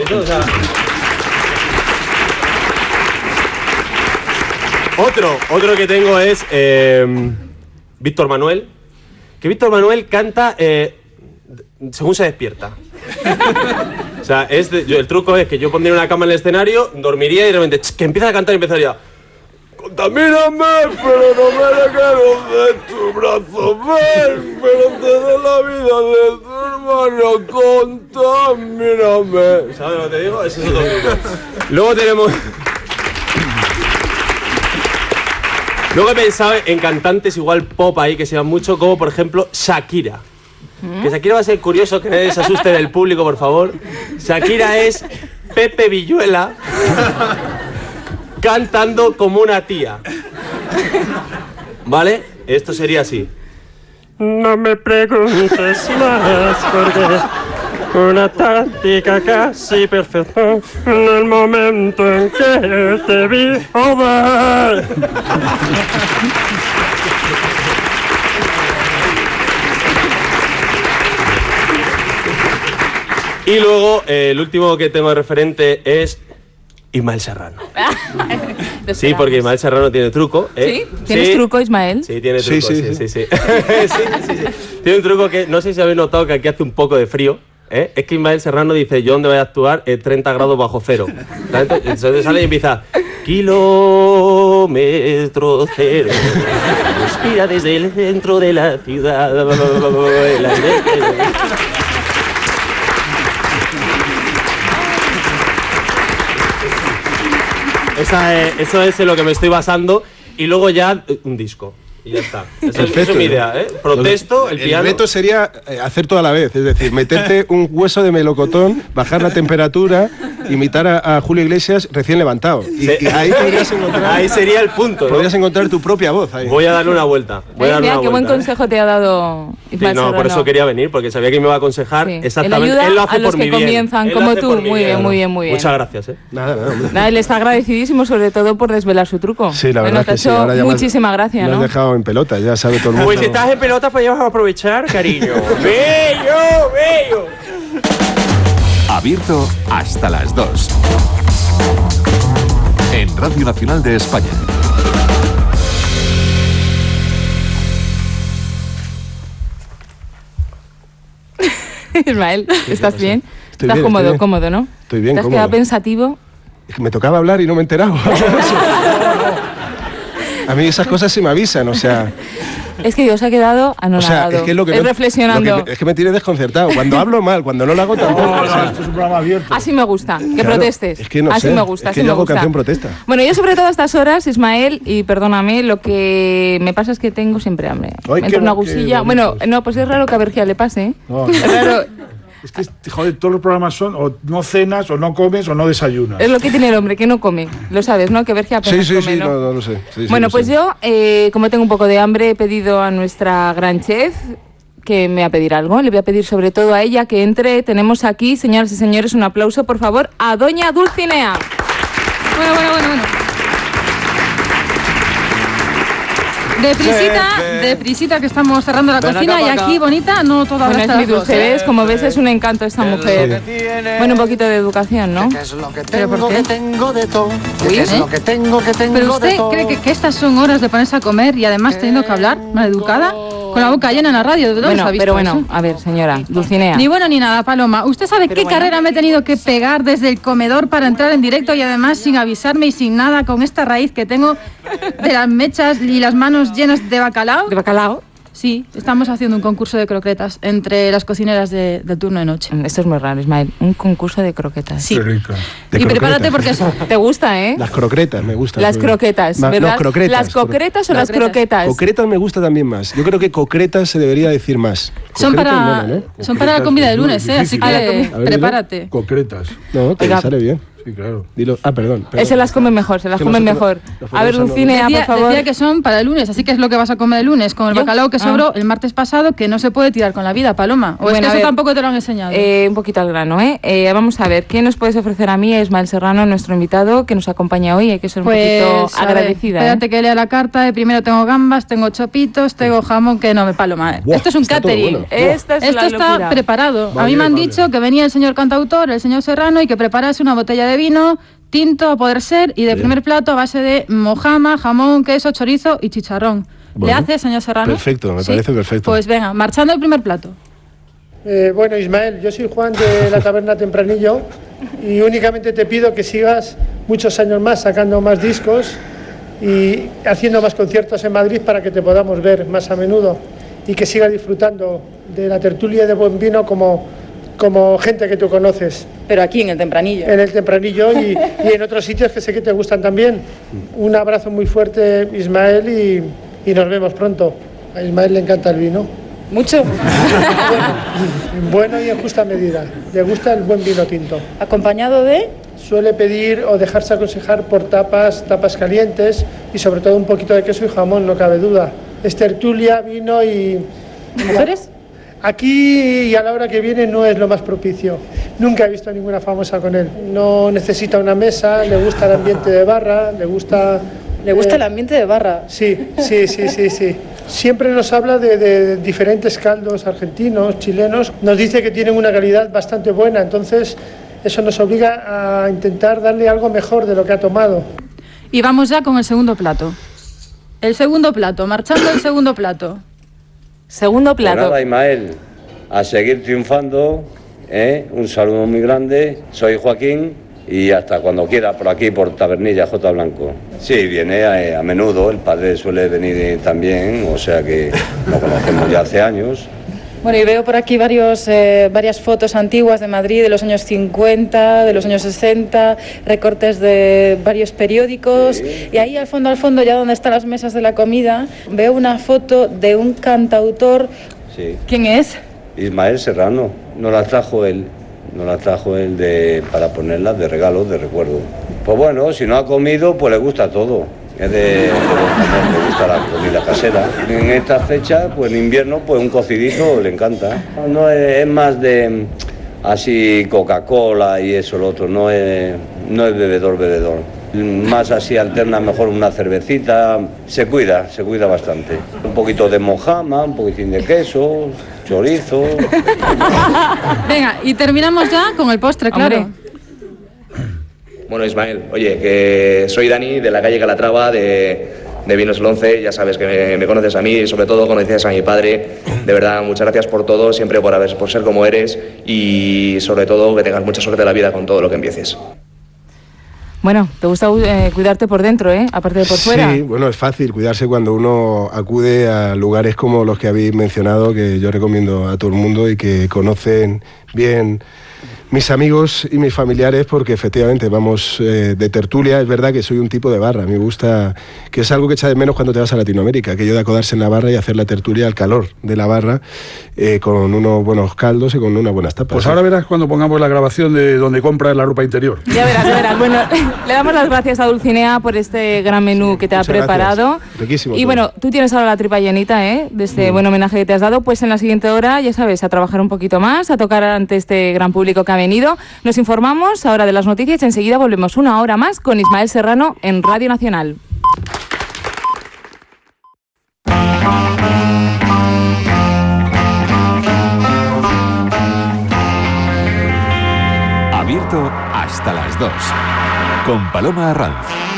Otro, otro que tengo es eh, Víctor Manuel, que Víctor Manuel canta eh, según se despierta. O sea, es de, yo, el truco es que yo pondría una cama en el escenario, dormiría y de repente ch, que empieza a cantar y empezaría: contamíname, pero no me dejes de tu brazo, ven, pero te dé la vida de tu hermano, contamíname. ¿Sabes lo que te digo? Ese es otro truco. Luego tenemos... Luego he pensado en cantantes igual pop ahí que se llaman mucho, como por ejemplo Shakira. Que Shakira va a ser curioso, que nadie se asuste del público, por favor. Shakira es Pepe Villuela cantando como una tía. ¿Vale? Esto sería así. No me preguntes más porque una táctica casi perfecta en el momento en que te vi joder. Y luego, eh, el último que tengo de referente es Ismael Serrano. Sí, porque Ismael Serrano tiene truco. ¿eh? ¿Sí? ¿Tienes Sí. truco, Ismael? Sí, tiene truco, Sí, sí, sí, sí, sí. sí. sí, sí, sí. Tiene un truco que no sé si habéis notado que aquí hace un poco de frío. ¿eh? Es que Ismael Serrano dice: yo donde voy a actuar es treinta grados bajo cero. Entonces sale y empieza: kilómetro cero, respira desde el centro de la ciudad. El aire. Esa es, eso es en lo que me estoy basando. Y luego ya eh, un disco. Y ya está. Esa es, esa es mi idea, ¿eh? Protesto, el piano. El reto sería eh, hacer todo a la vez, es decir, meterte un hueso de melocotón, bajar la temperatura, imitar a, a Julio Iglesias recién levantado. Y, Sí. y ahí podrías encontrar. Ahí sería el punto, ¿no? Podrías encontrar tu propia voz ahí. Voy a darle una vuelta. Voy a Eh, darle mira, una qué buen vuelta, ¿eh? consejo te ha dado Sí, Ismael no, por Serrano. eso quería venir, porque sabía que me iba a aconsejar Sí. exactamente. Él ayuda Él lo hace a los por que mi bien. comienzan Él lo como hace tú. por mi Muy bien, muy bien, muy bien. Muchas gracias, ¿eh? Nada, nada, hombre. Nada, él está agradecidísimo, sobre todo por desvelar su truco. Sí, la Bueno, verdad te ha que sí. hecho Ahora ya me has- muchísima gracia, me has ¿no? dejado en pelota, ya sabe todo el mundo. Pues si estás en pelota, pues ya vas a aprovechar, cariño. ¡Bello, bello! Abierto hasta las dos. En Radio Nacional de España. Ismael, ¿estás bien? Estoy Estás bien, cómodo, estoy bien. cómodo, ¿no? Estoy bien, ¿Te has cómodo. quedado pensativo? Es que me tocaba hablar y no me he enterado. A mí esas cosas sí me avisan, o sea... Es que Dios ha quedado O anonadado. sea, es que es lo que Es me- reflexionando. lo que me- es que me tiene desconcertado. Cuando hablo mal, cuando no lo hago tampoco. No, o sea, no, esto es un programa abierto. Así me gusta, que claro, protestes. Es que no así sé, me gusta, es así que me yo hago gusta. canción protesta. Bueno, yo sobre todo a estas horas, Ismael, y perdóname, lo que me pasa es que tengo siempre hambre. Ay, me qué entra una bo- qué gusilla. Bueno, bonitos. no, pues es raro que a Vergía le pase, ¿eh? No, Es no. raro. Es que, joder, todos los programas son o no cenas, o no comes, o no desayunas. Es lo que tiene el hombre, que no come. Lo sabes, ¿no? Que Vergía apenas Sí, sí, come, sí, ¿no? no, no lo sé. Sí, sí, Bueno, lo pues sé. yo, eh, como tengo un poco de hambre, he pedido a nuestra gran chef que me va a pedir algo. Le voy a pedir sobre todo a ella que entre. Tenemos aquí, señoras y señores, un aplauso, por favor, a doña Dulcinea. Bueno, bueno, bueno, bueno. Deprisita, deprisita que estamos cerrando la Ven cocina acá, y acá. aquí, bonita, no toda Bueno, hasta es mi las dos, dulce, ¿eh? ¿ves? Como ves, es un encanto esta mujer. Bueno, un poquito de educación, ¿no? ¿Pero por qué? Tengo de todo. Uy, Es ¿eh? lo que tengo, que tengo ¿Pero usted de todo. cree que, que estas son horas de ponerse a comer y además teniendo que hablar, maleducada, con la boca llena en la radio? ¿De dónde Bueno, se ha visto pero bueno, eso? a ver, señora, Dulcinea. Ni bueno ni nada, Paloma. ¿Usted sabe qué bueno. carrera me he tenido que pegar desde el comedor para entrar en directo y además sin avisarme y sin nada con esta raíz que tengo de las mechas y las manos llenas de bacalao? ¿De bacalao? Sí, estamos haciendo un concurso de croquetas entre las cocineras de- del turno de noche. Esto es muy raro, Ismael. Un concurso de croquetas. Sí. De Y prepárate croquetas. porque eso. ¿Te gusta, eh? Las croquetas me gustan. Las croquetas, Ma- ¿verdad? No, croquetas. ¿Las coquetas o las croquetas? Concretas me gusta también más. Yo creo que concretas se debería decir más. Son Concretas para, no, ¿no? son para la comida de lunes, ¿eh? Así que A ver, dilo. prepárate. Concretas. No, que Oiga. sale bien. Sí, claro. Dilo. Ah, perdón. Él se las come mejor, se las Que come nosotros mejor. nos A ver, ponemos a Dulcinea, por Decía, favor. decía que son para el lunes, así que es lo que vas a comer el lunes, con el ¿Yo? bacalao que Ah. sobró el martes pasado, que no se puede tirar con la vida, Paloma. O es Bueno, que a eso ver, tampoco te lo han enseñado. Eh, un poquito al grano, ¿eh? ¿eh? Vamos a ver, ¿qué nos puedes ofrecer a mí, a Ismael Serrano, nuestro invitado, que nos acompaña hoy? Hay que ser un Pues, poquito a ver, agradecida. ¿eh? espérate que lea la carta. eh, Primero tengo gambas, tengo chopitos, tengo jamón, que no me Paloma. eh. Buah, Esto es un está todo catering. bueno. Esta es Esto la está locura. preparado. a Vale, mí me han vale. dicho que venía el señor cantautor, el señor Serrano, y que preparase una botella de vino tinto a poder ser y de primer plato a base de mojama, jamón, queso, chorizo y chicharrón. ¿Le Bueno, hace, señor Serrano? Perfecto, me ¿Sí? parece perfecto. Pues venga, marchando el primer plato. Eh, bueno, Ismael, yo soy Juan de la Taberna Tempranillo y únicamente te pido que sigas muchos años más sacando más discos y haciendo más conciertos en Madrid para que te podamos ver más a menudo y que sigas disfrutando de la tertulia de buen vino como, como gente que tú conoces. Pero aquí en el Tempranillo. En el Tempranillo y, y en otros sitios que sé que te gustan también. Un abrazo muy fuerte, Ismael, y, y nos vemos pronto. A Ismael le encanta el vino. Mucho. Bueno, bueno y en justa medida. Le gusta el buen vino tinto. ¿Acompañado de? Suele pedir o dejarse aconsejar por tapas, tapas calientes y sobre todo un poquito de queso y jamón, no cabe duda. Es tertulia, vino y... ¿Mujeres? Aquí y a la hora que viene no es lo más propicio. Nunca he visto a ninguna famosa con él. No necesita una mesa, le gusta el ambiente de barra, le gusta... ¿Le gusta el ambiente de barra? Sí, sí, sí, sí, sí. Siempre nos habla de, de diferentes caldos argentinos, chilenos. Nos dice que tienen una calidad bastante buena, entonces eso nos obliga a intentar darle algo mejor de lo que ha tomado. Y vamos ya con el segundo plato. El segundo plato, marchando el segundo plato. Segundo Pues nada, Ismael, a seguir triunfando, ¿eh? Un saludo muy grande, soy Joaquín y hasta cuando quiera por aquí, por Tabernilla J. Blanco. Sí, viene a, a menudo, el padre suele venir también, o sea que lo conocemos ya hace años. Bueno, y veo por aquí varios, eh, varias fotos antiguas de Madrid de los años cincuenta, de los años sesenta, recortes de varios periódicos. Y ahí al fondo, al fondo, ya donde están las mesas de la comida, veo una foto de un cantautor. Sí. ¿Quién es? Ismael Serrano, nos la trajo él, nos la trajo él de, para ponerla de regalo, de recuerdo. Pues bueno, si no ha comido, pues le gusta todo. Es de, de buen comer, le gusta la comida casera. En esta fecha, pues en invierno, pues un cocidito le encanta. No es, es más de así Coca-Cola y eso, lo otro, no es, no es bebedor, bebedor. Más así alterna mejor una cervecita, se cuida, se cuida bastante. Un poquito de mojama, un poquitín de queso, chorizo. Venga, y terminamos ya con el postre, claro. Hombre. Bueno, Ismael, oye, que soy Dani de la calle Calatrava, de, de Vinos el Once, ya sabes que me, me conoces a mí y sobre todo conoces a mi padre. De verdad, muchas gracias por todo, siempre por, haber, por ser como eres y sobre todo que tengas mucha suerte en la vida con todo lo que empieces. Bueno, te gusta eh, cuidarte por dentro, ¿eh? Aparte de por fuera. Sí, bueno, es fácil cuidarse cuando uno acude a lugares como los que habéis mencionado, que yo recomiendo a todo el mundo y que conocen bien mis amigos y mis familiares, porque efectivamente vamos eh, de tertulia. Es verdad que soy un tipo de barra, me gusta, que es algo que echa de menos cuando te vas a Latinoamérica, aquello de acodarse en la barra y hacer la tertulia al calor de la barra, eh, con unos buenos caldos y con unas buenas tapas. Pues ¿sí? ahora verás cuando pongamos la grabación de donde compras la ropa interior. Ya verás, ya verás. Bueno, le damos las gracias a Dulcinea por este gran menú que te Muchas ha preparado. gracias. Riquísimo Y todo. bueno, tú tienes ahora la tripa llenita, ¿eh? De este Mm. buen homenaje que te has dado. Pues en la siguiente hora, ya sabes, a trabajar un poquito más, a tocar ante este gran público que ha venido. Nos informamos ahora de las noticias y enseguida volvemos una hora más con Ismael Serrano en Radio Nacional. Abierto hasta las dos. Con Paloma Arranz.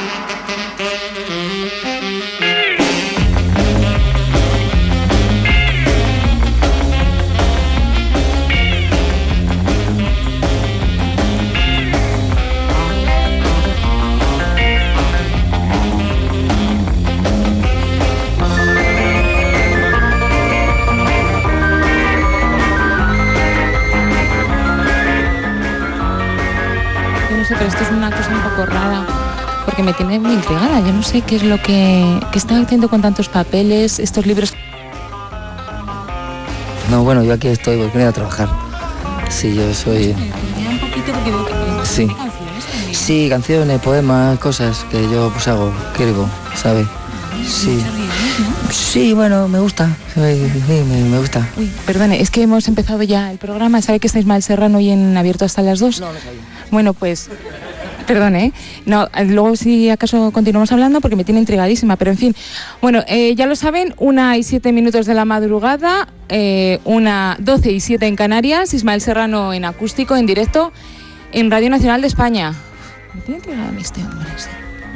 Pero esto es una cosa un poco rara, porque me tiene muy intrigada. Yo no sé qué es lo que, que está haciendo con tantos papeles, estos libros. No, bueno, yo aquí estoy, voy a ir a trabajar. Sí, yo soy... Un poquito porque veo que sí. Sí, canciones, poemas, cosas que yo pues hago, escribo, ¿sabes? Sí. Sí, bueno, me gusta, sí, me, me gusta. Uy, perdone, es que hemos empezado ya el programa. ¿Sabe que está Ismael Serrano hoy en Abierto hasta las dos? No, no sabía. Bueno, pues, perdone, ¿eh? No, luego si acaso continuamos hablando porque me tiene intrigadísima, pero en fin. Bueno, eh, ya lo saben, una y siete minutos de la madrugada, eh, una doce y siete en Canarias, Ismael Serrano en acústico, en directo, en Radio Nacional de España. Me tiene intrigada este hombre, sí.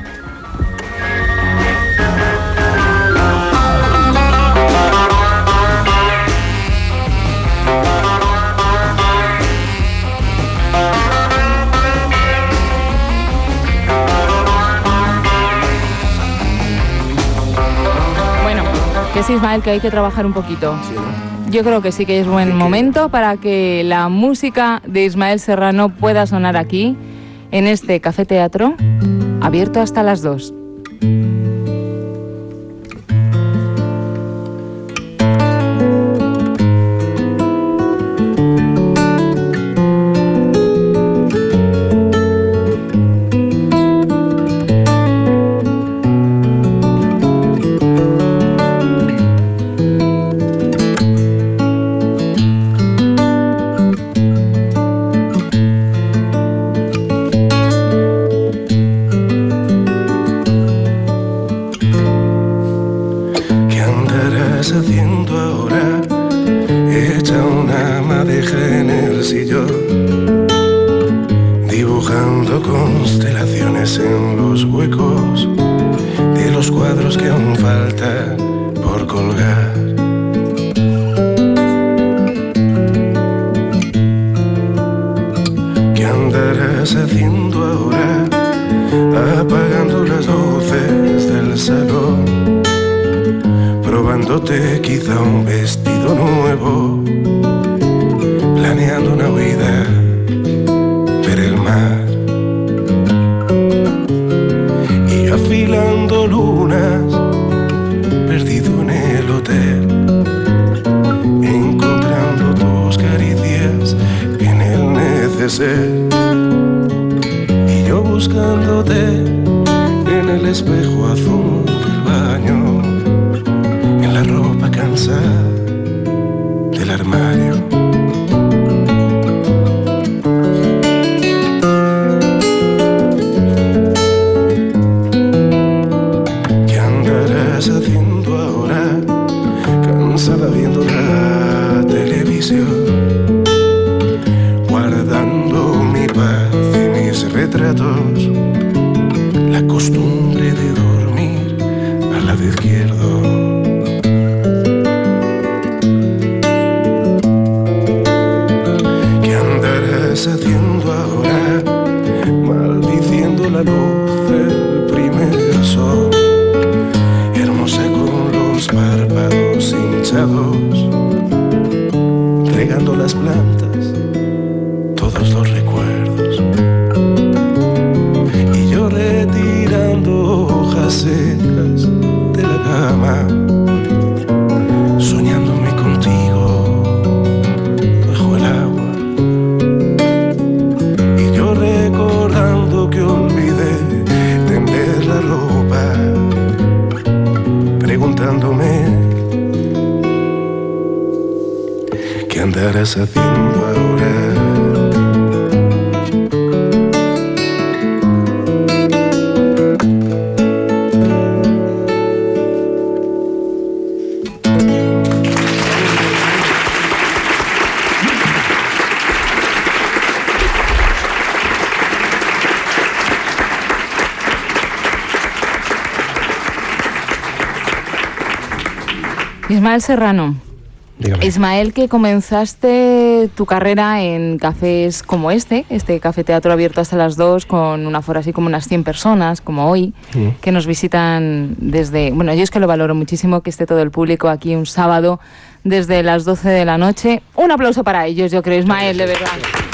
Que sí, Ismael, que hay que trabajar un poquito. Sí, ¿no? Yo creo que sí que es buen momento para que la música de Ismael Serrano pueda sonar aquí, en este Café Teatro, abierto hasta las dos. Haciendo ahora. Ismael Serrano. Dígame. Ismael, que comenzaste tu carrera en cafés como este, este café teatro abierto hasta las dos, con un aforo así como unas cien personas, como hoy, mm. que nos visitan desde... Bueno, yo es que lo valoro muchísimo que esté todo el público aquí un sábado desde las doce de la noche. Un aplauso para ellos, yo creo, Ismael, de verdad.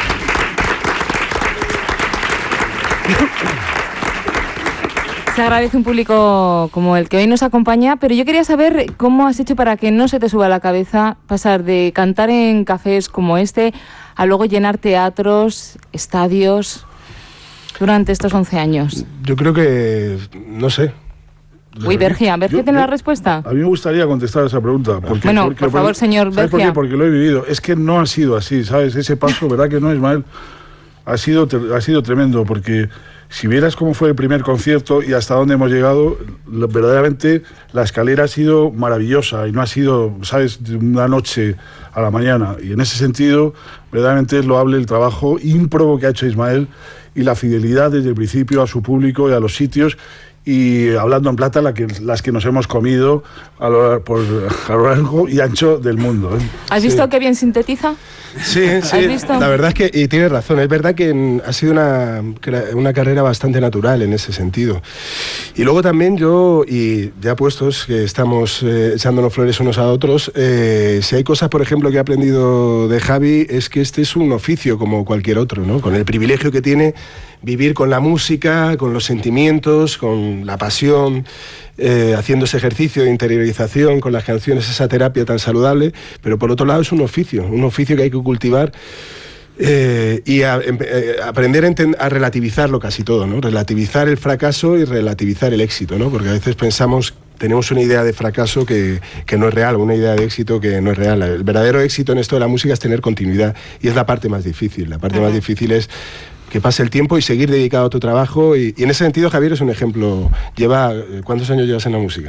Se agradece un público como el que hoy nos acompaña, pero yo quería saber cómo has hecho para que no se te suba a la cabeza pasar de cantar en cafés como este a luego llenar teatros, estadios durante estos once años. Yo creo que, no sé. Uy, Bergia, ¿Bergia tiene la respuesta? A mí me gustaría contestar a esa pregunta. Porque, bueno, porque, por favor, porque, señor ¿sabes Bergia. por qué? Porque lo he vivido. Es que no ha sido así, ¿sabes? Ese paso, ¿verdad que no, Ismael? Ha sido, ha sido tremendo, porque si vieras cómo fue el primer concierto y hasta dónde hemos llegado, verdaderamente la escalera ha sido maravillosa y no ha sido, ¿sabes?, de una noche a la mañana. Y en ese sentido, verdaderamente es loable el trabajo ímprobo que ha hecho Ismael y la fidelidad desde el principio a su público y a los sitios. Y hablando en plata, la que, las que nos hemos comido a lo, por, a lo largo y ancho del mundo, ¿eh? ¿Has sí. visto qué bien sintetiza? Sí, sí, la verdad es que, y tienes razón, es verdad que en, ha sido una, una carrera bastante natural en ese sentido. Y luego también yo, y ya puestos que estamos eh, echándonos flores unos a otros, eh, si hay cosas, por ejemplo, que he aprendido de Javi, es que este es un oficio como cualquier otro, ¿no? Con el privilegio que tiene vivir con la música, con los sentimientos, con la pasión, eh, haciendo ese ejercicio de interiorización con las canciones, esa terapia tan saludable, pero por otro lado es un oficio, un oficio que hay que cultivar eh, y a, eh, aprender a, a relativizarlo casi todo, ¿no? Relativizar el fracaso y relativizar el éxito, ¿no? Porque a veces pensamos, tenemos una idea de fracaso que, que no es real, una idea de éxito que no es real. El verdadero éxito en esto de la música es tener continuidad y es la parte más difícil. La parte uh-huh. más difícil es que pase el tiempo y seguir dedicado a tu trabajo y, y en ese sentido Javier es un ejemplo. Lleva, ¿cuántos años llevas en la música?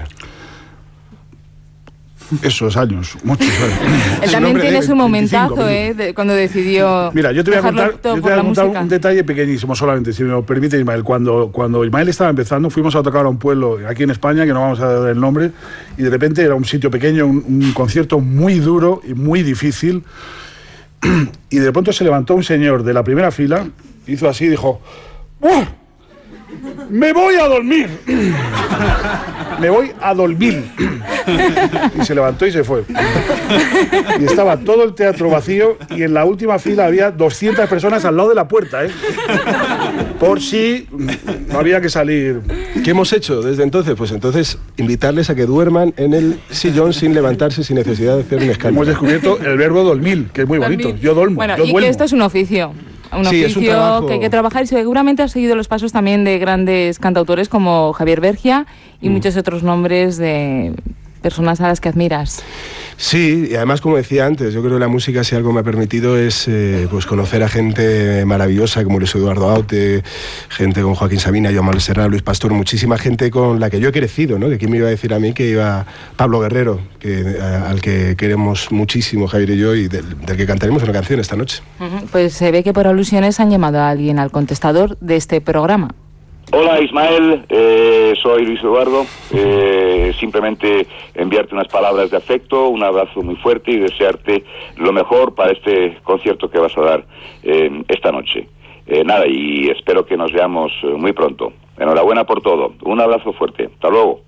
Esos años, muchos años. Él también tiene su momentazo, ¿eh? De, cuando decidió. Mira, yo te voy a contar, yo te voy a contar un detalle pequeñísimo solamente, si me lo permite, Ismael. Cuando, cuando Ismael estaba empezando, fuimos a tocar a un pueblo aquí en España, que no vamos a dar el nombre, y de repente era un sitio pequeño, un, un concierto muy duro y muy difícil, y de pronto se levantó un señor de la primera fila, hizo así y dijo: ¡buah! ¡Me voy a dormir! Me voy a dormir. Y se levantó y se fue. Y estaba todo el teatro vacío y en la última fila había doscientas personas al lado de la puerta, ¿eh? Por si no había que salir. ¿Qué hemos hecho desde entonces? Pues entonces invitarles a que duerman en el sillón sin levantarse, sin necesidad de hacer un escándalo. Hemos descubierto el verbo dormir, que es muy bonito. Yo duermo, bueno, yo y duermo. Que esto es un oficio. Un sí, oficio es un trabajo que hay que trabajar y seguramente has seguido los pasos también de grandes cantautores como Javier Bergia y mm. muchos otros nombres de personas a las que admiras. Sí, y además, como decía antes, yo creo que la música, si algo me ha permitido, es eh, pues conocer a gente maravillosa como Luis Eduardo Aute, gente con Joaquín Sabina, Joan Manuel Serrat, Luis Pastor, muchísima gente con la que yo he crecido, ¿no? Que quién me iba a decir a mí que iba Pablo Guerrero, que, a, al que queremos muchísimo Javier y yo, y del, del que cantaremos una canción esta noche. Uh-huh. Pues se ve que por alusiones han llamado a alguien al contestador de este programa. Hola Ismael, eh, soy Luis Eduardo, eh, simplemente enviarte unas palabras de afecto, un abrazo muy fuerte y desearte lo mejor para este concierto que vas a dar eh, esta noche. Eh, nada, y espero que nos veamos muy pronto. Enhorabuena por todo, un abrazo fuerte, hasta luego.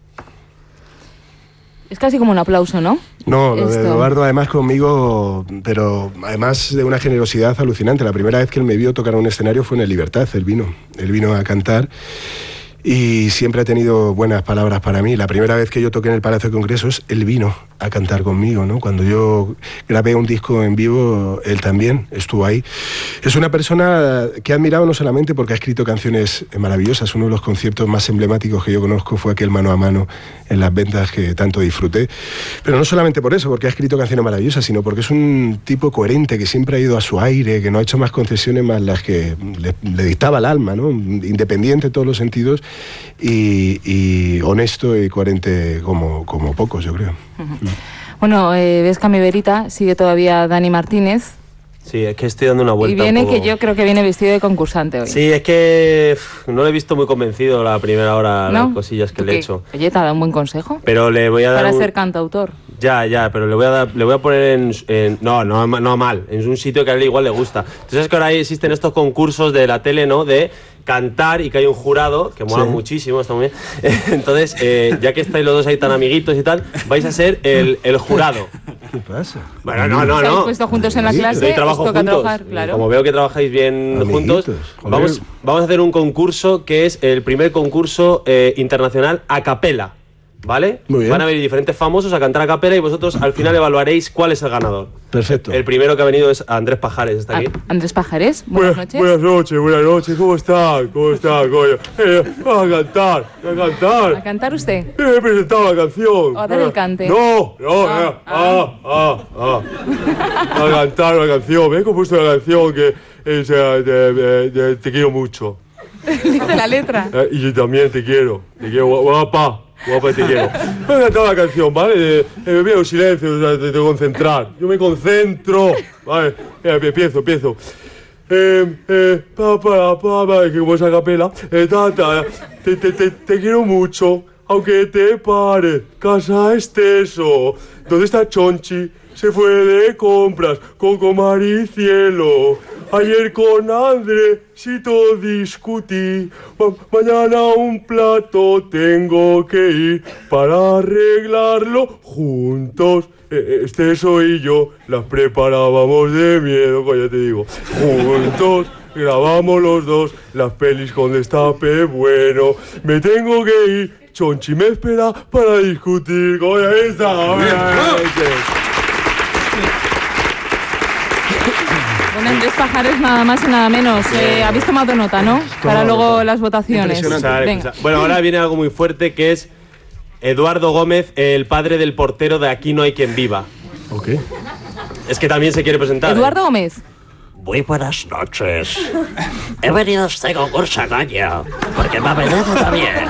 Es casi como un aplauso, ¿no? No, lo de Eduardo además conmigo, pero además de una generosidad alucinante. La primera vez que él me vio tocar en un escenario fue en el Libertad, él vino, él vino a cantar y siempre ha tenido buenas palabras para mí. La primera vez que yo toqué en el Palacio de Congresos, él vino a cantar conmigo, ¿no? Cuando yo grabé un disco en vivo, él también estuvo ahí. Es una persona que he admirado no solamente porque ha escrito canciones maravillosas. Uno de los conciertos más emblemáticos que yo conozco fue aquel Mano a Mano en Las Ventas que tanto disfruté. Pero no solamente por eso, porque ha escrito canciones maravillosas, sino porque es un tipo coherente, que siempre ha ido a su aire, que no ha hecho más concesiones más las que le, le dictaba el alma, ¿no? Independiente en todos los sentidos y, y honesto y coherente como, como pocos, yo creo. Uh-huh. Bueno, eh, ves que a mi verita sigue todavía Dani Martínez. Sí, es que estoy dando una vuelta. Y viene un poco... que yo creo que viene vestido de concursante hoy. Sí, es que pff, no lo he visto muy convencido la primera hora, ¿no? Las cosillas que le he hecho. Oye, te ha dado un buen consejo. Pero le voy a dar Para un... ser cantautor. Ya, ya, pero le voy a dar, le voy a poner en, en no, no, no mal, en un sitio que a él igual le gusta. Entonces es que ahora existen estos concursos de la tele, ¿no? De cantar y que hay un jurado que mola sí. muchísimo, está muy bien. Entonces, eh, ya que estáis los dos ahí tan amiguitos y tal, vais a ser el, el jurado. ¿Qué pasa? Bueno, no, no, no. Estáis puestos juntos en la clase, trabajo os toca juntos. trabajar, claro. Como veo que trabajáis bien amiguitos, juntos, vamos, vamos a hacer un concurso que es el primer concurso eh, internacional a capela. ¿Vale? Muy bien. Van a venir diferentes famosos a cantar a capela y vosotros al final evaluaréis cuál es el ganador. Perfecto. El primero que ha venido es Andrés Pajares, ¿está aquí? A Andrés Pajares, buenas noches. Buenas noches, buenas noches, ¿cómo está? ¿Cómo está, coño? Eh, va a cantar, va a cantar. ¿A cantar usted? Eh, He presentado la canción. ¿O a dar el cante? No, no, ah, ah, ah, ah. ah. A cantar la canción, me he compuesto la canción que es, eh, de, de, de, te quiero mucho. Dice la letra. Eh, y yo también te quiero, te quiero, guapa. Guapa, te quiero. Me ha cantado la canción, ¿vale? Eh, me pido silencio, o sea, te tengo que concentrar. Yo me concentro. Vale, eh, empiezo, empiezo. Eh, eh, pa, pa, pa, pa, que como esa capela. Eh, ta, ta, te, te, te, te quiero mucho, aunque te parezcas exceso. ¿Dónde está Chonchi? Se fue de compras con Comar y Cielo. Ayer con Andresito discutí. Ma mañana un plato tengo que ir para arreglarlo juntos. Eh, este soy yo, las preparábamos de miedo, pues ya te digo. Juntos grabamos los dos las pelis con destape bueno. Me tengo que ir, Chonchi me espera para discutir. Con esta. Bueno, Andrés Pajares nada más y nada menos. Eh, Habéis tomado nota, ¿no? Para luego las votaciones. Venga. Bueno, ahora viene algo muy fuerte que es Eduardo Gómez, el padre del portero de Aquí no hay quien viva. Ok. Es que también se quiere presentar. Eduardo ¿eh? Gómez. Muy buenas noches. He venido a este concurso a caña porque me apetece también.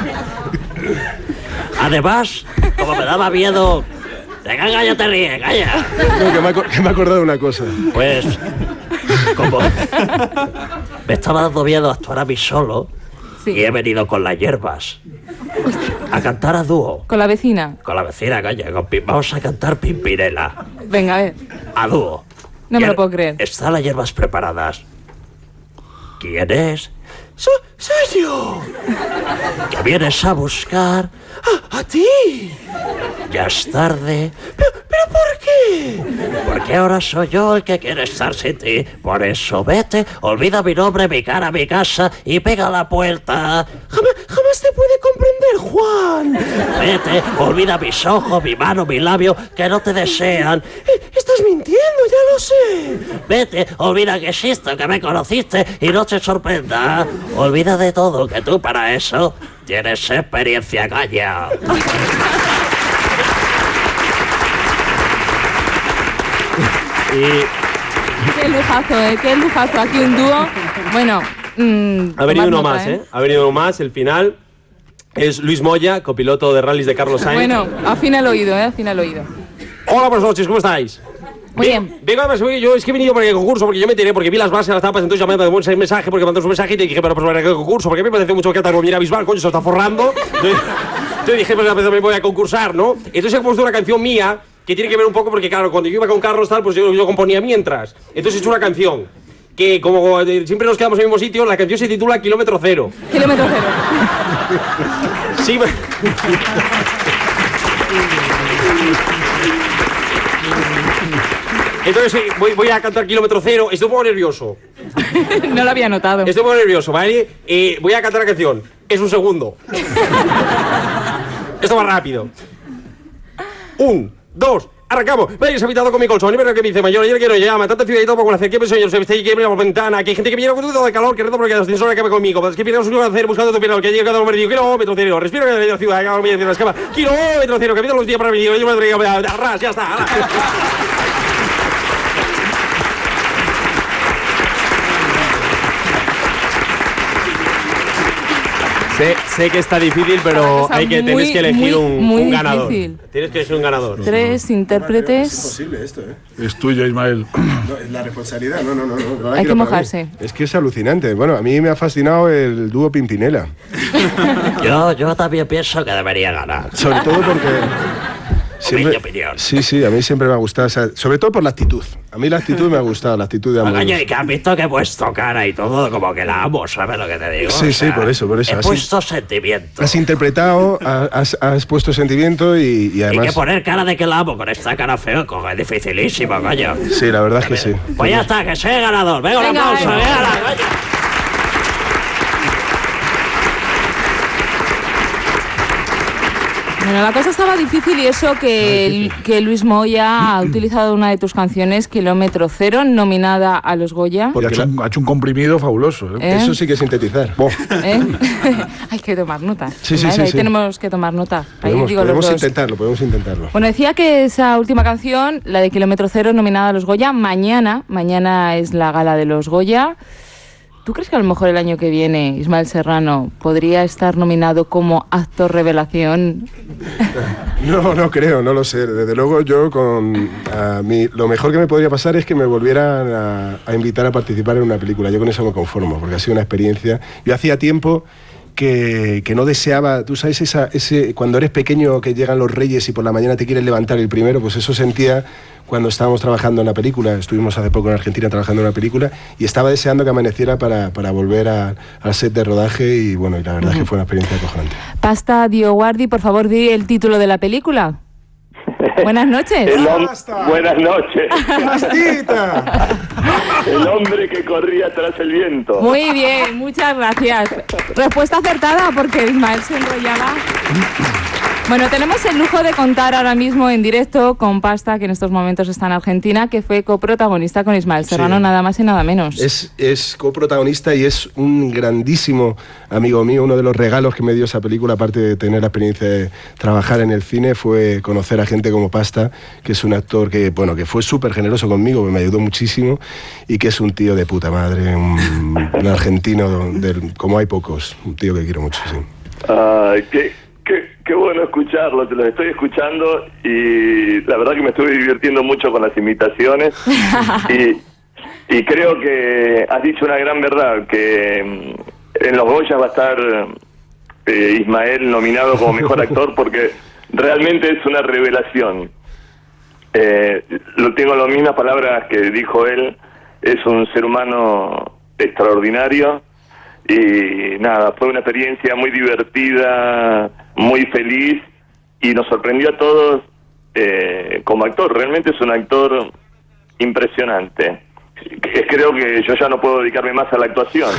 Además, como me daba miedo... Venga, calla, te ríes, calla. No, que, me que me he acordado de una cosa. Pues, como me estaba dando miedo actuar a mí solo, sí. Y he venido con las hierbas a cantar a dúo. ¿Con la vecina? Con la vecina, calla. Con, vamos a cantar Pimpinela. Venga, a ver. A dúo. No me lo puedo creer. Están las hierbas preparadas. ¿Quién es? So, ¡Soy yo! ¿Que vienes a buscar? ¡A, a ti! Ya es tarde. ¿Pero, ¿Pero por qué? Porque ahora soy yo el que quiere estar sin ti. Por eso vete, olvida mi nombre, mi cara, mi casa y pega la puerta. Jamás, jamás te puede comprender, Juan. Vete, olvida mis ojos, mi mano, mi labio, que no te desean. Eh, estás mintiendo, ya lo sé. Vete, olvida que existo, que me conociste y no te sorprenda. Olvida de todo, que tú para eso tienes experiencia, calla. Y... Qué lujazo, ¿eh? Qué lujazo. Aquí un dúo. Bueno, mmm, ha venido uno más, ¿eh? ¿eh? Ha venido uno más. El final es Luis Moya, copiloto de rallies de Carlos Sainz. Bueno, afina el oído, ¿eh? Afina el oído. Hola, buenas noches, ¿cómo estáis? Muy bien. Venga, además, yo es que he venido por el concurso, porque yo me enteré, porque vi las bases, las tapas, entonces llamé a un mensaje, porque mandó un mensaje y te dije, pero pues para el concurso, porque a mí me parece mucho que Cataluña era Bisbal, coño, se está forrando. Entonces, entonces dije, pues me voy a concursar, ¿no? Entonces he puesto una canción mía, que tiene que ver un poco, porque claro, cuando yo iba con Carlos tal, pues yo, yo componía mientras. Entonces he hecho una canción, que como siempre nos quedamos en el mismo sitio, la canción se titula Kilómetro Cero. Kilómetro Cero. Sí, entonces voy, voy a cantar Kilómetro Cero. Estoy un poco nervioso. No lo había notado. Estoy un poco nervioso, ¿vale? Eh, voy a cantar la canción. Es un segundo. Esto va rápido. Un, dos, arrancamos. Veis habitado con mi colchón. Y verá que me dice mayor. Ayer que no llama. Tanta ciudad y todo por hacer. ¿Qué pensó yo? Se viste y que mira por ventana. Que hay gente que viene con todo de calor. Que reto porque la ascensora acabe conmigo. Es que viene a su hacer buscando tu piedra. Que llega cada hombre. Kilómetro cero. Respiro que la ciudad. Acaba de la escapa. Kilómetro cero. Que viene los días para venir. Yo me traigo. Arras, ya está. Sé, sé que está difícil, pero hay que, muy, tienes que elegir muy, un, muy un ganador. Difícil. Tienes que elegir un ganador. Tres intérpretes. Es imposible esto, ¿eh? Es tuya, Ismael. No, la responsabilidad, no, no, no. no, no hay que mojarse. Es que es alucinante. Bueno, a mí me ha fascinado el dúo Pimpinela. yo, yo también pienso que debería ganar. Sobre todo porque... Siempre, opinión. Sí, sí, a mí siempre me ha gustado, o sea, sobre todo por la actitud. A mí la actitud me ha gustado, la actitud de amor. Coño, y que has visto que he puesto cara y todo, como que la amo, ¿sabes lo que te digo? Sí, o sea, sí, por eso, por eso. He Así, puesto sentimiento. has interpretado, has, has puesto sentimiento y, y además... Y que poner cara de que la amo con esta cara feo, coño, es dificilísimo, coño. Sí, la verdad es que sí. Pues ya está, que soy ganador. Venga, un aplauso, venga, coño. Bueno, la cosa estaba difícil y eso que, que Luis Moya ha utilizado una de tus canciones, Kilómetro Cero, nominada a los Goya. Porque ha hecho, un, ha hecho un comprimido fabuloso. ¿eh? ¿Eh? Eso sí que es sintetizar. ¿Eh? Hay que tomar nota. Sí, sí, ¿vale? sí, Ahí sí. tenemos que tomar nota. Ahí Podemos, digo podemos los dos. intentarlo, podemos intentarlo. Bueno, decía que esa última canción, la de Kilómetro Cero, nominada a los Goya, mañana, mañana es la gala de los Goya. ¿Tú crees que a lo mejor el año que viene Ismael Serrano podría estar nominado como actor revelación? No, no creo, no lo sé. Desde luego yo con a mí, lo mejor que me podría pasar es que me volvieran a, a invitar a participar en una película. Yo con eso me conformo, porque ha sido una experiencia. Yo hacía tiempo que, que no deseaba, tú sabes, esa, ese, cuando eres pequeño que llegan los reyes y por la mañana te quieren levantar el primero, pues eso sentía cuando estábamos trabajando en la película. Estuvimos hace poco en Argentina trabajando en una película y estaba deseando que amaneciera para, para volver a, al set de rodaje y bueno, y la verdad uh-huh. es que fue una experiencia acojonante. Pasta Dioguardi, por favor, di el título de la película. Buenas noches. El hom- Buenas noches. ¡Pastita! El hombre que corría tras el viento. Muy bien, muchas gracias. Respuesta acertada porque Ismael se enrollaba. Bueno, tenemos el lujo de contar ahora mismo en directo con Pasta, que en estos momentos está en Argentina, que fue coprotagonista con Ismael Serrano, sí. nada más y nada menos. Es, es coprotagonista y es un grandísimo amigo mío. Uno de los regalos que me dio esa película, aparte de tener la experiencia de trabajar en el cine, fue conocer a gente como Pasta, que es un actor que, bueno, que fue súper generoso conmigo, que me ayudó muchísimo y que es un tío de puta madre, un, un argentino del, como hay pocos, un tío que quiero mucho, sí. Ay, qué... Qué, qué bueno escucharlo, te los estoy escuchando y la verdad que me estuve divirtiendo mucho con las imitaciones y, y creo que has dicho una gran verdad, que en los Goya va a estar eh, Ismael nominado como mejor actor porque realmente es una revelación. Eh, lo tengo las mismas palabras que dijo él, es un ser humano extraordinario. Y nada, fue una experiencia muy divertida, muy feliz y nos sorprendió a todos eh, como actor. Realmente es un actor impresionante. Creo que yo ya no puedo dedicarme más a la actuación.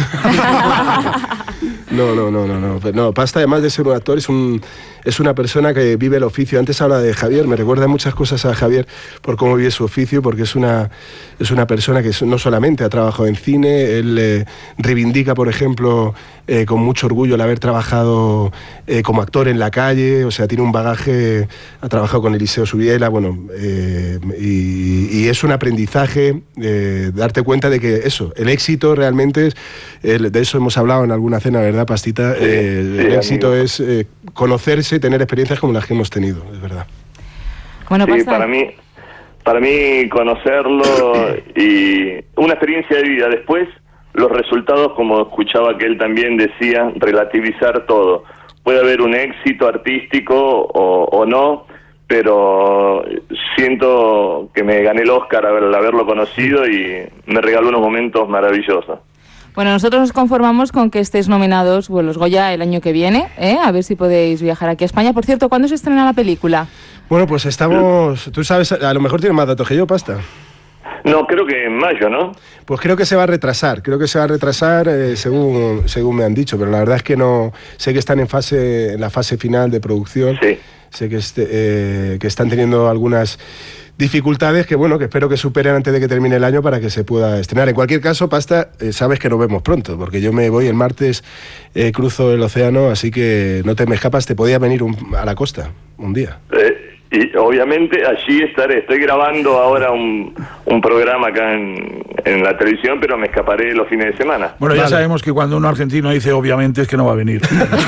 No, no, no, no, no. No, Pasta, además de ser un actor, es un es una persona que vive el oficio. Antes habla de Javier, me recuerda muchas cosas a Javier por cómo vive su oficio, porque es una es una persona que no solamente ha trabajado en cine, él eh, reivindica, por ejemplo, eh, con mucho orgullo el haber trabajado eh, como actor en la calle, o sea, tiene un bagaje, ha trabajado con Eliseo Subiela, bueno, eh, y, y es un aprendizaje, eh, darte cuenta de que eso, el éxito realmente es, el, de eso hemos hablado en alguna cena, ¿verdad, Pastita? Sí, eh, sí, el éxito amigo. es eh, conocerse y tener experiencias como las que hemos tenido, es verdad. Bueno, sí, Pasta. para mí, para mí conocerlo y una experiencia de vida. Después, los resultados, como escuchaba que él también decía, relativizar todo. Puede haber un éxito artístico o, o no, pero siento que me gané el Oscar al haberlo conocido y me regaló unos momentos maravillosos. Bueno, nosotros nos conformamos con que estéis nominados, bueno, los Goya el año que viene, ¿eh? A ver si podéis viajar aquí a España. Por cierto, ¿cuándo se estrena la película? Bueno, pues estamos, tú sabes, a lo mejor tienes más datos que yo, Pasta. No, creo que en mayo, ¿no? Pues creo que se va a retrasar, creo que se va a retrasar eh, según, según me han dicho, pero la verdad es que no, sé que están en fase, en la fase final de producción, sí. sé que, este, eh, que están teniendo algunas dificultades que bueno, que espero que superen antes de que termine el año para que se pueda estrenar. En cualquier caso, Pasta, eh, sabes que nos vemos pronto, porque yo me voy el martes, eh, cruzo el océano, así que no te me escapas, te podías venir un, a la costa un día. Eh, y obviamente allí estaré. Estoy grabando ahora un, un programa acá en, en la televisión, pero me escaparé los fines de semana. Bueno, ya vale. sabemos que cuando un argentino dice obviamente es que no va a venir.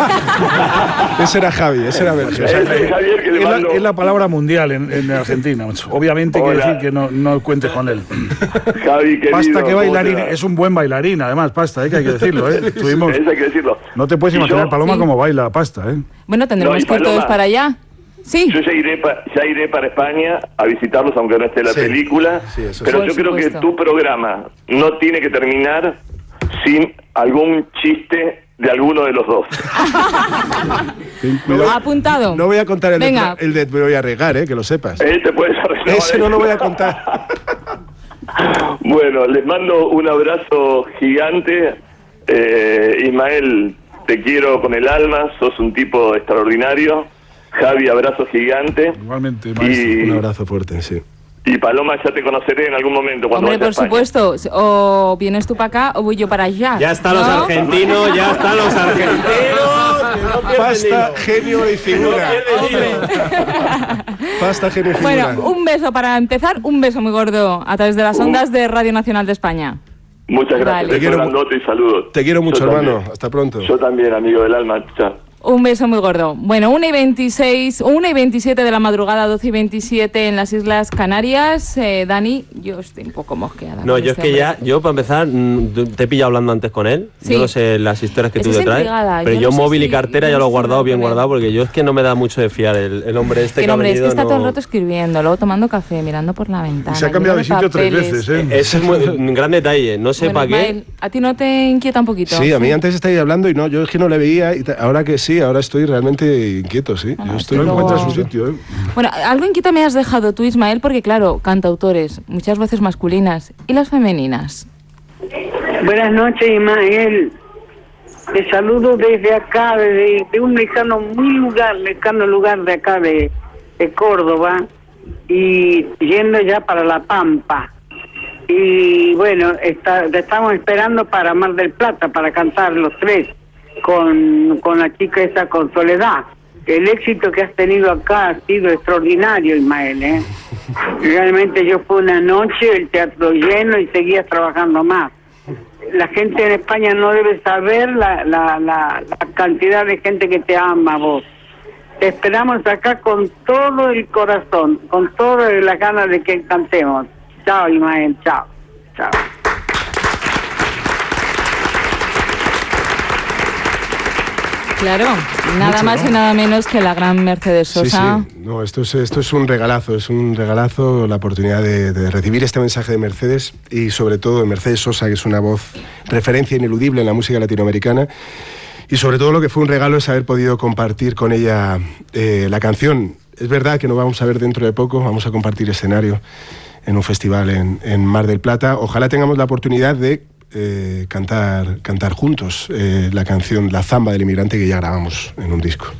Ese era Javi, ese era Berger. O sea, es, Javier que le es, mando... la, es la palabra mundial en, en Argentina. Obviamente Hola. quiere decir que no, no cuentes con él. Javi, querido, Pasta, que bailarín, ¿cómo te va? es un buen bailarín, además, Pasta, ¿eh? Que hay que decirlo. ¿eh? Tuvimos... Eso hay que decirlo. No te puedes Y imaginar, yo- Paloma, Sí. cómo baila Pasta. ¿eh? Bueno, tendremos No, y que ir todos Paloma. para allá. Sí. Yo ya iré, pa, ya iré para España a visitarlos, aunque no esté la sí. película. Sí, eso pero sí. yo creo que tu programa no tiene que terminar sin algún chiste de alguno de los dos. No, apuntado. No voy a contar el Venga. de, el de me voy a regar, eh, que lo sepas. Él te puedes arreglar. Ese no lo voy a contar. Bueno, les mando un abrazo gigante. Eh, Ismael, te quiero con el alma, sos un tipo extraordinario. Javi, abrazo gigante. Igualmente, y, un abrazo fuerte, sí. Y Paloma, ya te conoceré en algún momento cuando Hombre, vaya a por España. supuesto, o vienes tú para acá o voy yo para allá. Ya están ¿no? los argentinos, ya están los argentinos. No Pasta, genio y figura. Pasta, genio y figura. Bueno, un beso para empezar, un beso muy gordo a través de las ondas de Radio Nacional de España. Muchas gracias, Vale. te quiero grandote y saludos. Te quiero mucho, Yo hermano. también. Hasta pronto. Yo también, amigo del alma. Chao. Un beso muy gordo. Bueno, una y veintiséis, una y veintisiete de la madrugada, doce y veintisiete en las Islas Canarias. Eh, Dani, yo estoy un poco mosqueada. No, con yo este es que hombre. ya, yo para empezar, mm, te he pillado hablando antes con él. Sí. Yo no sé las historias que tú Estás te traes. intrigada, Pero yo yo, no sé móvil si- y cartera yo ya no lo he sé guardado nada bien con él. guardado porque yo es que no me da mucho de fiar el, el hombre este Que que no, ha hombre, es que venido. está todo el no- rato escribiendo, luego tomando café, mirando por la ventana. Y se ha cambiado de lleno sitio tres papeles. veces, ¿eh? Ese es muy, un gran detalle. No sé Bueno, para qué. Ismael, ¿a ti no te inquieta un poquito? Sí, a mí antes estáis hablando y no, yo es que no le veía y ta- ahora que sí, ahora estoy realmente inquieto, sí. Ah, yo es estoy que No luego- encuentra su sitio, ¿eh? Bueno, algo inquieta me has dejado tú, Ismael, porque claro, cantautores, muchas voces masculinas. ¿Y las femeninas? Buenas noches, Ismael. Te saludo desde acá, desde de un lejano, muy lugar, lejano lugar de acá de, de Córdoba, y yendo ya para La Pampa. Y bueno, está, te estamos esperando para Mar del Plata, para cantar los tres, con, con la chica esa, con Soledad. El éxito que has tenido acá ha sido extraordinario, Ismael, ¿eh? Realmente yo fui una noche, el teatro lleno y seguías trabajando más. La gente en España no debe saber la, la, la, la cantidad de gente que te ama a vos. Te esperamos acá con todo el corazón, con todas las ganas de que cantemos. Chao, Ismael, chao. Chao. Claro, nada Mucho, más ¿no? y nada menos que la gran Mercedes Sí, Sosa. sí. No, esto es, esto es un regalazo, es un regalazo la oportunidad de, de recibir este mensaje de Mercedes y sobre todo de Mercedes Sosa, que es una voz referencia ineludible en la música latinoamericana. Y sobre todo lo que fue un regalo es haber podido compartir con ella eh, la canción. Es verdad que nos vamos a ver dentro de poco, vamos a compartir escenario en un festival en, en Mar del Plata. Ojalá tengamos la oportunidad de eh, cantar, cantar juntos eh, la canción La Zamba del Inmigrante que ya grabamos en un disco.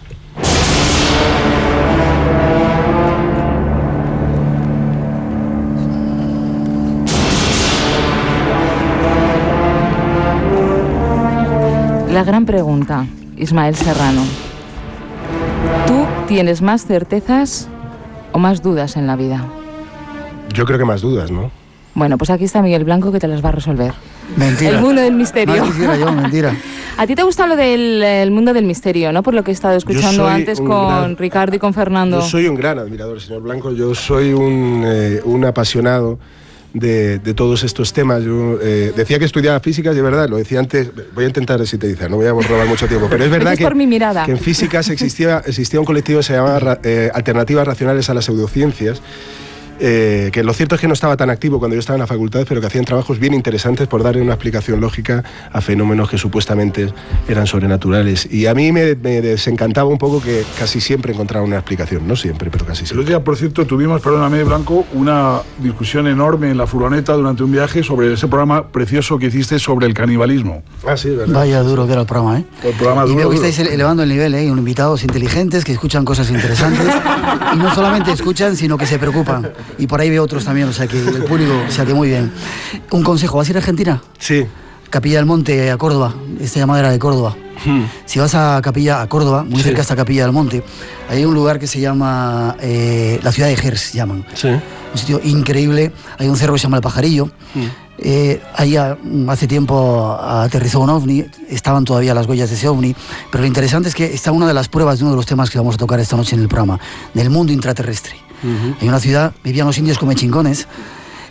La gran pregunta, Ismael Serrano. ¿Tú tienes más certezas o más dudas en la vida? Yo creo que más dudas, ¿no? Bueno, pues aquí está Miguel Blanco que te las va a resolver. Mentira. El mundo del misterio. Más quisiera yo, mentira. A ti te gusta lo del el mundo del misterio, ¿no? Por lo que he estado escuchando soy antes un con gran- Ricardo y con Fernando. Yo soy un gran admirador, señor Blanco. Yo soy un, eh, un apasionado de, de todos estos temas. Yo eh, decía que estudiaba física, de verdad, lo decía antes. Voy a intentar sintetizar, no voy a robar mucho tiempo, pero es verdad Gracias que, por mi mirada. que en físicas existía, existía un colectivo que se llamaba ra- eh, Alternativas Racionales a las Pseudociencias. Eh, que lo cierto es que no estaba tan activo cuando yo estaba en la facultad, pero que hacían trabajos bien interesantes por darle una explicación lógica a fenómenos que supuestamente eran sobrenaturales. Y a mí me, me desencantaba un poco que casi siempre encontraba una explicación, no siempre, pero casi El siempre. otro día, por cierto, tuvimos, perdóname, Blanco, una discusión enorme en la furgoneta durante un viaje sobre ese programa precioso que hiciste sobre el canibalismo. Ah, sí, verdad. Vaya duro que era el programa, ¿eh? El programa y duro, veo que duro. estáis ele- elevando el nivel, ¿eh? Y un invitados inteligentes que escuchan cosas interesantes. Y no solamente escuchan, sino que se preocupan. Y por ahí veo otros también, o sea que el público, o sea que muy bien. Un consejo, ¿vas a ir a Argentina? Sí. Capilla del Monte, a Córdoba. Esta llamada era de Córdoba. Si vas a Capilla, a Córdoba, muy Sí. cerca está Capilla del Monte, hay un lugar que se llama eh, la ciudad de Gers, llaman. Sí. Un sitio increíble. Hay un cerro que se llama El Pajarillo. Eh, ahí a- hace tiempo aterrizó un ovni, estaban todavía las huellas de ese ovni, pero lo interesante es que está una de las pruebas de uno de los temas que vamos a tocar esta noche en el programa, del mundo intraterrestre. Hay una ciudad, vivían los indios come chingones,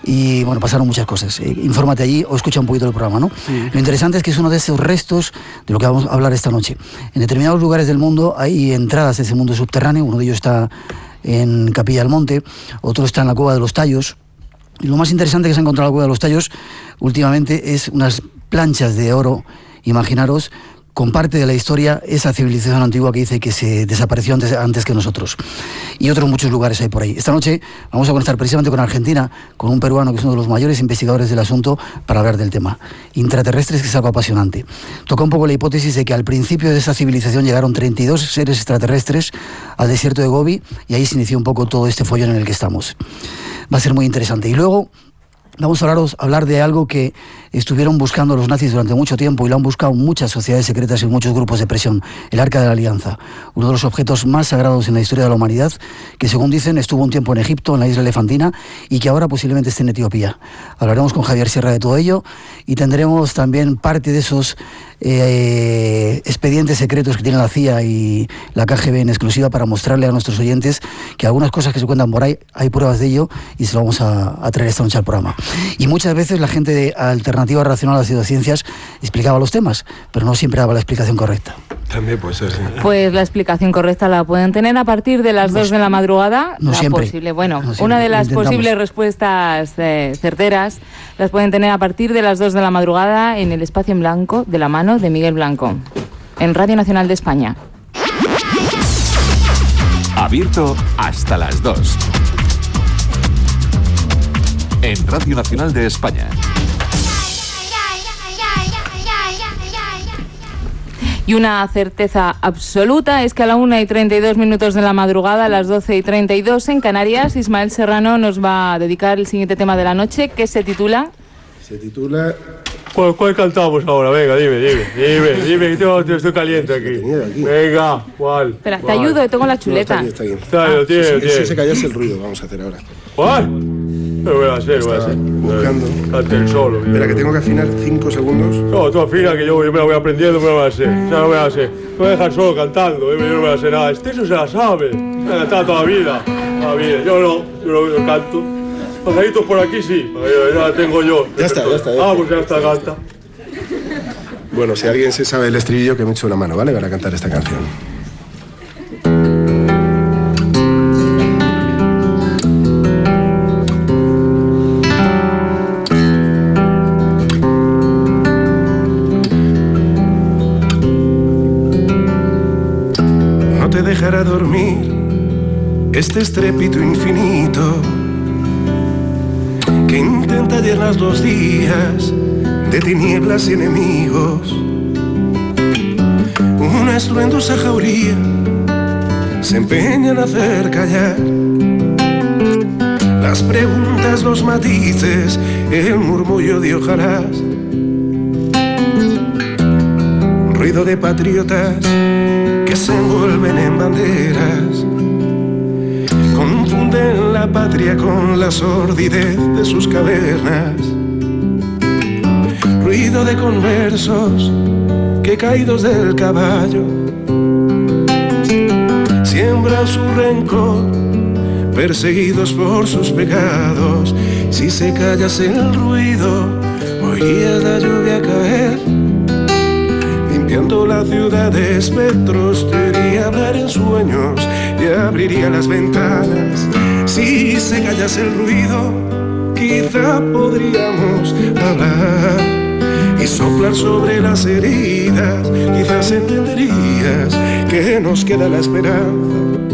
y bueno, pasaron muchas cosas. Eh, infórmate allí o escucha un poquito el programa, ¿no? Sí. Lo interesante es que es uno de esos restos de lo que vamos a hablar esta noche. En determinados lugares del mundo hay entradas a ese mundo subterráneo, uno de ellos está en Capilla del Monte, otro está en la Cueva de los Tallos. Y lo más interesante que se ha encontrado en la Cueva de los Tallos últimamente es unas planchas de oro, imaginaros, con parte de la historia, esa civilización antigua que dice que se desapareció antes, antes que nosotros. Y otros muchos lugares hay por ahí. Esta noche vamos a conectar precisamente con Argentina, con un peruano que es uno de los mayores investigadores del asunto para hablar del tema. Intraterrestres, que es algo apasionante. Toca un poco la hipótesis de que al principio de esa civilización llegaron treinta y dos seres extraterrestres al desierto de Gobi y ahí se inició un poco todo este follón en el que estamos. Va a ser muy interesante. Y luego vamos a hablaros, hablar de algo que estuvieron buscando los nazis durante mucho tiempo y lo han buscado muchas sociedades secretas y muchos grupos de presión, el Arca de la Alianza, uno de los objetos más sagrados en la historia de la humanidad, que según dicen estuvo un tiempo en Egipto, en la isla Elefantina, y que ahora posiblemente esté en Etiopía. Hablaremos con Javier Sierra de todo ello y tendremos también parte de esos eh, expedientes secretos que tiene la C I A y la K G B en exclusiva para mostrarle a nuestros oyentes que algunas cosas que se cuentan por ahí, hay pruebas de ello y se lo vamos a, a traer esta noche al programa. Y muchas veces la gente de Alternativa Racional a las Pseudociencias explicaba los temas, pero no siempre daba la explicación correcta. También puede ser, sí. Pues la explicación correcta la pueden tener a partir de las dos de la madrugada. No la siempre. Posible, bueno, no siempre. Una de las Intentamos. posibles respuestas eh, certeras las pueden tener a partir de las dos de la madrugada en el Espacio en Blanco, de la mano de Miguel Blanco, en Radio Nacional de España. Abierto hasta las dos. En Radio Nacional de España. Y una certeza absoluta es que a la una y treinta y dos minutos de la madrugada, a las doce y treinta y dos en Canarias, Ismael Serrano nos va a dedicar el siguiente tema de la noche, que se titula... Se titula... ¿Cuál, cuál cantamos ahora? Venga, dime, dime, dime, dime, que tengo, estoy caliente aquí. Venga, ¿cuál? Espera, ¿cuál? te ayudo, tengo la chuleta. No, está bien, está bien. Está bien, Ah, tiene, si, tiene. si se callase el ruido, vamos a hacer ahora. ¿Cuál? No voy a hacer, voy a hacer. Buscando. Cante el solo. Espera, que tengo que afinar cinco segundos. No, tú afina, que yo, yo me la voy aprendiendo, me la voy a hacer. Ya no me la sé. Me voy a dejar solo cantando, yo no me la sé nada. Este eso se la sabe. Me ha cantado toda la vida. Toda la vida. Yo no, yo no yo canto. Pasaditos por aquí sí, ya la tengo yo. Ya está, ya está. Ya ah, pues ya está, canta. Bueno, si alguien se sabe el estribillo, que me eche una mano, ¿vale? Para cantar esta canción. No te dejará dormir este estrépito infinito que intenta llenar los días de tinieblas y enemigos. Una estruendosa jauría se empeña en hacer callar las preguntas, los matices, el murmullo de ojalás. Ruido de patriotas que se envuelven en banderas, confunden la patria con la sordidez de sus cavernas. Ruido de conversos que caídos del caballo siembran su rencor, perseguidos por sus pecados. Si se callase el ruido, oirías la lluvia caer, limpiando la ciudad de espectros. Te haría hablar en sueños y abriría las ventanas. Si se callase el ruido, quizá podríamos hablar y soplar sobre las heridas. Quizás entenderías que nos queda la esperanza.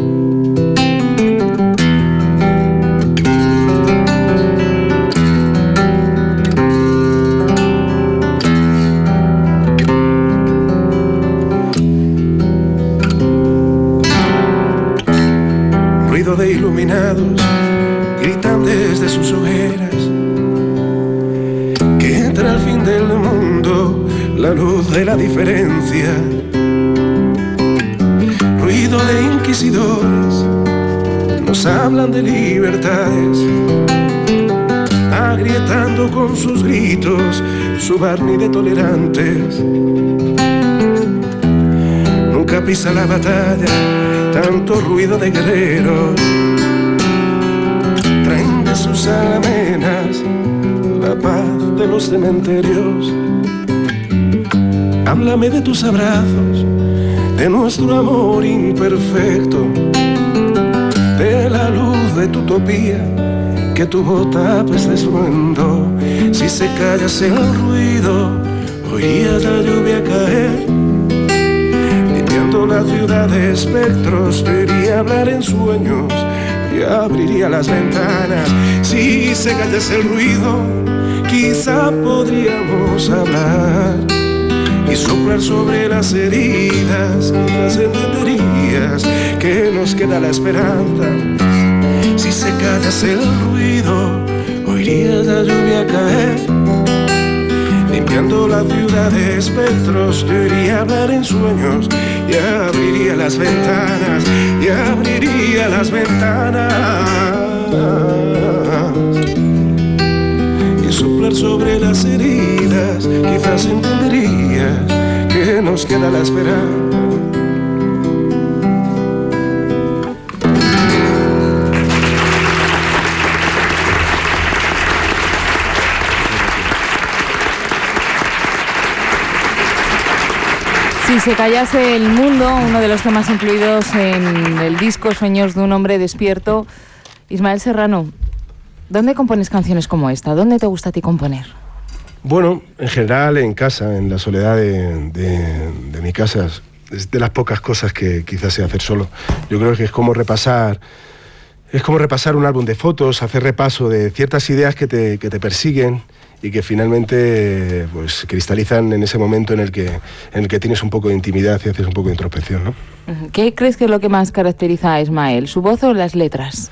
Ruido de iluminados gritan desde sus hogueras que entra al fin del mundo la luz de la diferencia. Ruido de inquisidores nos hablan de libertades, agrietando con sus gritos su barniz de tolerantes. Nunca pisa la batalla tanto ruido de guerreros, traen de sus almenas, la paz de los cementerios. Háblame de tus abrazos, de nuestro amor imperfecto, de la luz de tu utopía, que tuvo tapes de estruendo. Si se callase el ruido, oirías la lluvia caer, limpiando la ciudad de espectros. Te iría hablar en sueños y abriría las ventanas. Si se callase el ruido, quizá podríamos hablar y soplar sobre las heridas. Quizás entenderías que nos queda la esperanza. Si se callase el ruido, oirías la lluvia caer, limpiando la ciudad de espectros. Te iría hablar en sueños y abriría las ventanas, y abriría las ventanas, y soplar sobre las heridas. Quizás entenderías que nos queda la esperanza. Si se callase el mundo, uno de los temas incluidos en el disco Sueños de un hombre despierto. Ismael Serrano, ¿dónde compones canciones como esta? ¿Dónde te gusta a ti componer? Bueno, en general en casa, en la soledad de, de, de mi casa. Es de las pocas cosas que quizás sé hacer solo. Yo creo que es como repasar, es como repasar un álbum de fotos, hacer repaso de ciertas ideas que te, que te persiguen y que finalmente pues cristalizan en ese momento en el que en el que tienes un poco de intimidad y haces un poco de introspección, ¿no? ¿Qué crees que es lo que más caracteriza a Ismael? ¿Su voz o las letras?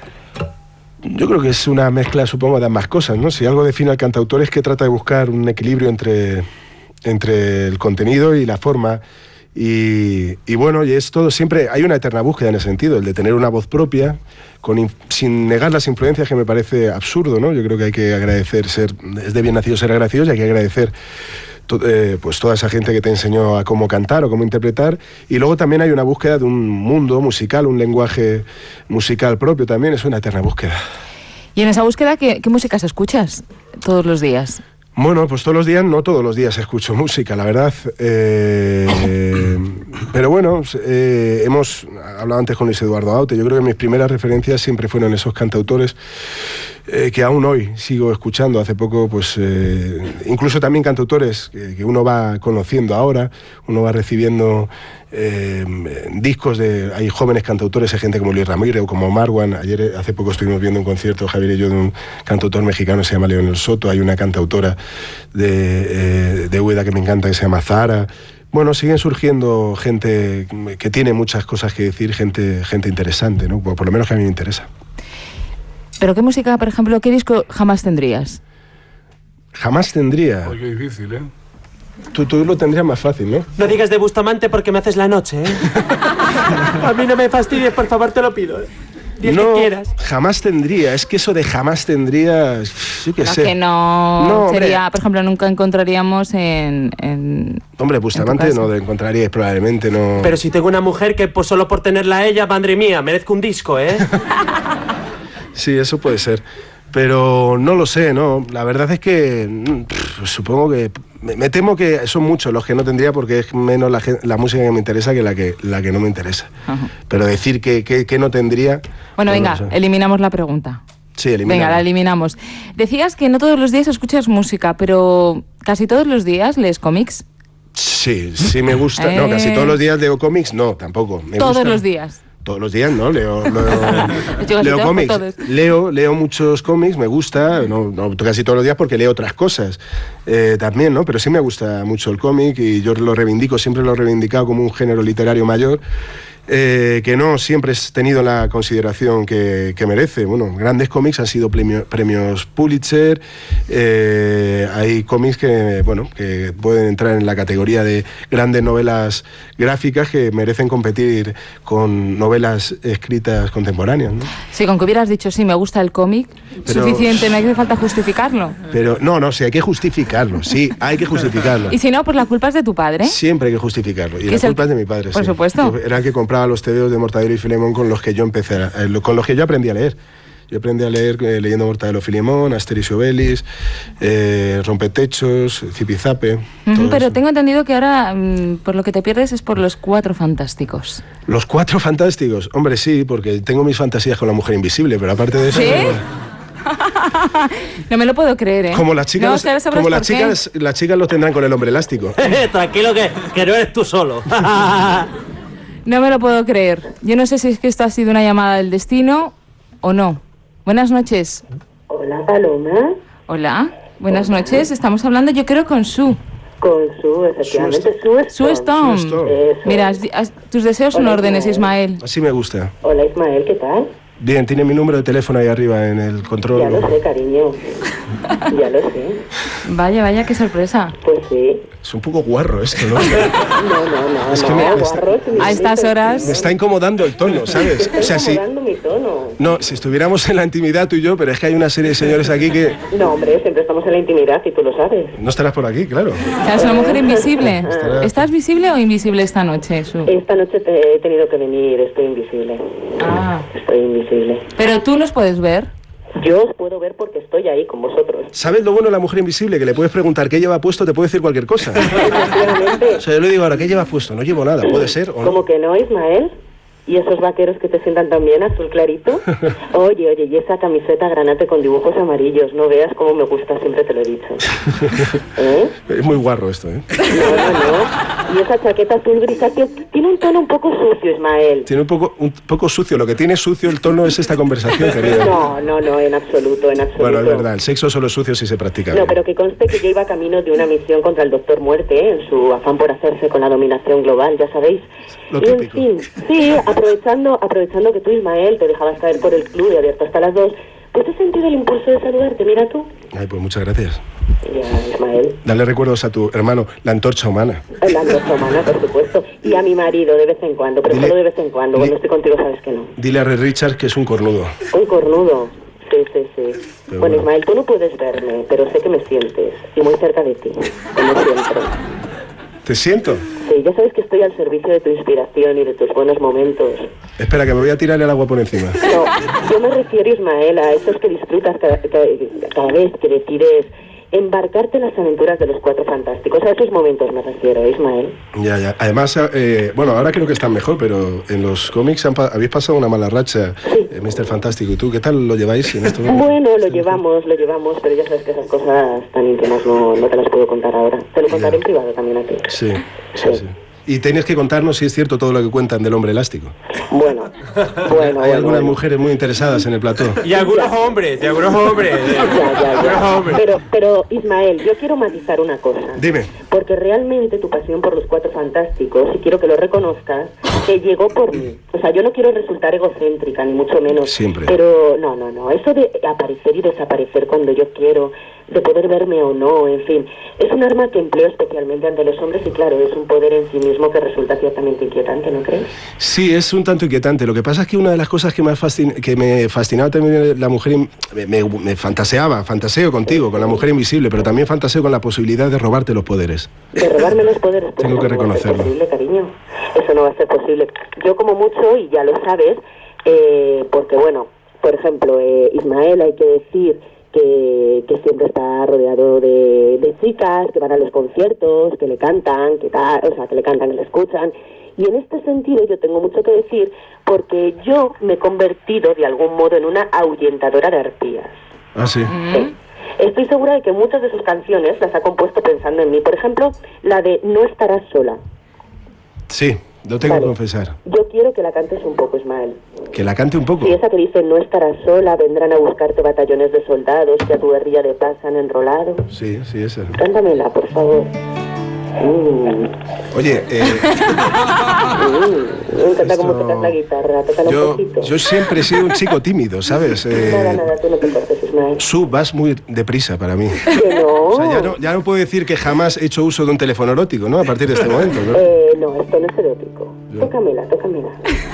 Yo creo que es una mezcla, supongo, de ambas cosas, ¿no? Si algo define al cantautor es que trata de buscar un equilibrio entre, entre el contenido y la forma. Y, y bueno, y es todo, siempre hay una eterna búsqueda en ese sentido, el de tener una voz propia, con, sin negar las influencias, que me parece absurdo, ¿no? Yo creo que hay que agradecer, ser, es de bien nacido ser agradecidos, y hay que agradecer to, eh, pues toda esa gente que te enseñó a cómo cantar o cómo interpretar. Y luego también hay una búsqueda de un mundo musical, un lenguaje musical propio también, es una eterna búsqueda. Y en esa búsqueda, ¿qué, qué músicas escuchas todos los días? Bueno, pues todos los días, no todos los días escucho música, la verdad. Eh, pero bueno, eh, hemos hablado antes con Luis Eduardo Aute. Yo creo que mis primeras referencias siempre fueron esos cantautores eh, que aún hoy sigo escuchando. Hace poco, pues, eh, incluso también cantautores que, que uno va conociendo ahora, uno va recibiendo eh, discos de... Hay jóvenes cantautores, hay gente como Luis Ramírez o como Marwan. Ayer, hace poco estuvimos viendo un concierto, Javier y yo, de un cantautor mexicano que se llama Leonel Soto. Hay una cantautora de, eh, de Úbeda que me encanta, que se llama Zara. Bueno, siguen surgiendo gente que tiene muchas cosas que decir, gente, gente interesante, ¿no? Por, por lo menos que a mí me interesa. ¿Pero qué música, por ejemplo, qué disco jamás tendrías? Jamás tendría. Oye, qué difícil, ¿eh? Tú, tú lo tendrías más fácil, ¿no? No digas de Bustamante porque me haces la noche, ¿eh? A mí no me fastidies, por favor, te lo pido. Diez no, que quieras. Jamás tendría. Es que eso de jamás tendría, yo qué No, sé. que no, no sería, hombre. por ejemplo, nunca encontraríamos en... en hombre, Bustamante no lo encontraríais probablemente, no... Pero si tengo una mujer que pues, solo por tenerla a ella, madre mía, merezco un disco, ¿eh? Sí, eso puede ser. Pero no lo sé, ¿no? La verdad es que pff, supongo que... Me, me temo que son muchos los que no tendría, porque es menos la, la música que me interesa que la que, la que no me interesa. Ajá. Pero decir que, que, que no tendría... Bueno, no venga, eliminamos la pregunta. Sí, eliminamos. Venga, la eliminamos. Decías que no todos los días escuchas música, pero casi todos los días lees cómics. Sí, sí me gusta. Eh... No, casi todos los días leo cómics, no, tampoco. Me todos gusta. los días. Todos los días, ¿no? Leo, leo, leo cómics. Leo, leo muchos cómics, me gusta, no, no casi todos los días porque leo otras cosas eh, también, ¿no? Pero sí me gusta mucho el cómic y yo lo reivindico, siempre lo he reivindicado como un género literario mayor. Eh, que no siempre he tenido la consideración que, que merece. Bueno, grandes cómics han sido premio, premios Pulitzer, eh, hay cómics que, bueno, que pueden entrar en la categoría de grandes novelas gráficas que merecen competir con novelas escritas contemporáneas, ¿no? Sí, con que hubieras dicho, sí, me gusta el cómic, Pero, suficiente, no hace falta justificarlo. Pero no, no, sí, hay que justificarlo, sí, hay que justificarlo. Y si no, pues la culpa es de tu padre. Siempre hay que justificarlo, y la culpa el... es de mi padre, Por sí. supuesto. Era el que compraba los tebeos de Mortadelo y Filemón con los que yo empecé, a, con los que yo aprendí a leer. Yo aprendí a leer eh, leyendo Mortadelo y Filemón, Asterix y Obelix, eh, Rompetechos, Zipizape. Uh-huh, pero eso. Tengo entendido que ahora, mmm, por lo que te pierdes, es por los Cuatro Fantásticos. ¿Los Cuatro Fantásticos? Hombre, sí, porque tengo mis fantasías con la mujer invisible, pero aparte de eso... ¿Sí? No me lo puedo creer, ¿eh? Como las chicas, no, los, como las chicas, las chicas lo tendrán con el hombre elástico. Tranquilo, que, que no eres tú solo. No me lo puedo creer. Yo no sé si es que esto ha sido una llamada del destino o no. Buenas noches. Hola, Paloma. Hola, buenas Hola. noches. Estamos hablando, yo creo, con Su. Con Su, efectivamente. Su Stone. Su Stone. Su Stone. Mira, as, as, tus deseos son órdenes, Ismael. Así me gusta. Hola, Ismael, ¿qué tal? Bien, tiene mi número de teléfono ahí arriba en el control. Ya lo sé, cariño. Ya lo sé. Vaya, vaya, qué sorpresa. Pues sí. Es un poco guarro esto, ¿no? No, no, no. Es que no, me, me guarro, está, a estas horas... Me está incomodando el tono, ¿sabes? Está o sea, incomodando si, mi tono. No, si estuviéramos en la intimidad tú y yo, pero es que hay una serie de señores aquí que... No, hombre, siempre estamos en la intimidad y tú lo sabes. No estarás por aquí, claro. O sea, es una mujer invisible. Estarás... ¿Estás visible o invisible esta noche, Su? Esta noche te he tenido que venir, estoy invisible. Ah. Estoy invisible. Pero tú nos puedes ver. Yo os puedo ver porque estoy ahí con vosotros. ¿Sabes lo bueno de la mujer invisible? Que le puedes preguntar qué lleva puesto, te puede decir cualquier cosa. O sea, yo le digo ahora, ¿qué llevas puesto? No llevo nada, puede ser o no. ¿Cómo que no, Ismael? ¿Y esos vaqueros que te sientan tan bien, azul clarito? Oye, oye, y esa camiseta granate con dibujos amarillos, no veas cómo me gusta, siempre te lo he dicho. ¿Eh? Es muy guarro esto, ¿eh? No, no, no. Y esa chaqueta azul grisáceo tiene un tono un poco sucio, Ismael. Tiene un poco, un poco sucio, lo que tiene sucio el tono es esta conversación, querida. No, no, no, en absoluto, en absoluto. Bueno, es verdad, el sexo solo es sucio si se practica bien. No, pero que conste que yo iba camino de una misión contra el Doctor Muerte, ¿eh? En su afán por hacerse con la dominación global, ya sabéis. Lo y típico. En fin, sí, aprovechando, aprovechando que tú, Ismael, te dejabas caer por el club y abierto hasta las dos, pues he sentido el impulso de saludarte, mira tú. Ay, pues muchas gracias. Ya, Ismael. Dale recuerdos a tu hermano, la antorcha humana. La antorcha humana, por supuesto. Y a mi marido, de vez en cuando, pero Dile, solo de vez en cuando. Cuando estoy contigo sabes que no. Dile a Red Richards que es un cornudo. Un cornudo. Sí, sí, sí. Pero bueno, bueno, Ismael, tú no puedes verme, pero sé que me sientes. Y muy cerca de ti, como siempre. ¿Te siento? Sí, ya sabes que estoy al servicio de tu inspiración y de tus buenos momentos. Espera, que me voy a tirarle el agua por encima. No, yo me refiero, Ismael, a esos que disfrutas cada, cada, cada vez que decides embarcarte en las aventuras de los Cuatro Fantásticos. A esos momentos me refiero, Ismael. Ya, ya. Además, eh, bueno, ahora creo que están mejor, pero en los cómics han pa habéis pasado una mala racha, sí. eh, mister Fantástico. ¿Y tú qué tal lo lleváis en esto? Bueno, lo llevamos, lo llevamos, pero ya sabes que esas cosas tan íntimas no, no te las puedo contar ahora. Te lo contaré ya. en privado también a ti. Sí, sí, sí. sí. Y tienes que contarnos si es cierto todo lo que cuentan del hombre elástico. Bueno, bueno. Hay bueno, algunas bueno. mujeres muy interesadas en el plató. Y algunos hombres, y algunos hombres. Ya, ya, ya. Hombres. Pero, pero, Ismael, yo quiero matizar una cosa. Dime. Porque realmente tu pasión por los Cuatro Fantásticos, y quiero que lo reconozcas, que llegó por mí. O sea, yo no quiero resultar egocéntrica, ni mucho menos. Siempre. Pero, no, no, no. Eso de aparecer y desaparecer cuando yo quiero, de poder verme o no, en fin, es un arma que empleo especialmente ante los hombres y claro, es un poder en sí mismo que resulta ciertamente inquietante, ¿no crees? Sí, es un tanto inquietante. Lo que pasa es que una de las cosas que me, fascin que me fascinaba también la mujer, me, me, me fantaseaba, fantaseo contigo, con la mujer invisible, pero también fantaseo con la posibilidad de robarte los poderes. De robarme los poderes, pues tengo que reconocerlo. No va a ser posible, cariño. Eso no va a ser posible. Yo como mucho, y ya lo sabes, eh, porque bueno, por ejemplo, eh, Ismael, hay que decir que, que siempre está rodeado de, de chicas que van a los conciertos, que le cantan, que tal, o sea, que le cantan, que le escuchan. Y en este sentido yo tengo mucho que decir porque yo me he convertido de algún modo en una ahuyentadora de arpías. Ah, sí. Sí. Estoy segura de que muchas de sus canciones las ha compuesto pensando en mí. Por ejemplo, la de No estarás sola. Sí, lo tengo vale. que confesar. Yo quiero que la cantes un poco, Ismael. ¿Que la cante un poco? Sí, esa que dice, no estarás sola, vendrán a buscarte batallones de soldados que a tu guerrilla de paz han enrolado. Sí, sí, esa. Cántamela, por favor. Mm. Oye, eh... mm, me encanta Esto... cómo tocas la guitarra, tócala yo, un poquito. Yo siempre he sido un chico tímido, ¿sabes? Eh... Nada, nada, tú no te cortes, Ismael. Su, vas muy deprisa para mí. Que no. O sea, ya no, ya no puedo decir que jamás he hecho uso de un teléfono erótico, ¿no? A partir de este momento, ¿no? Eh, no, esto no es erótico. Yo. Tócamela, tócamela.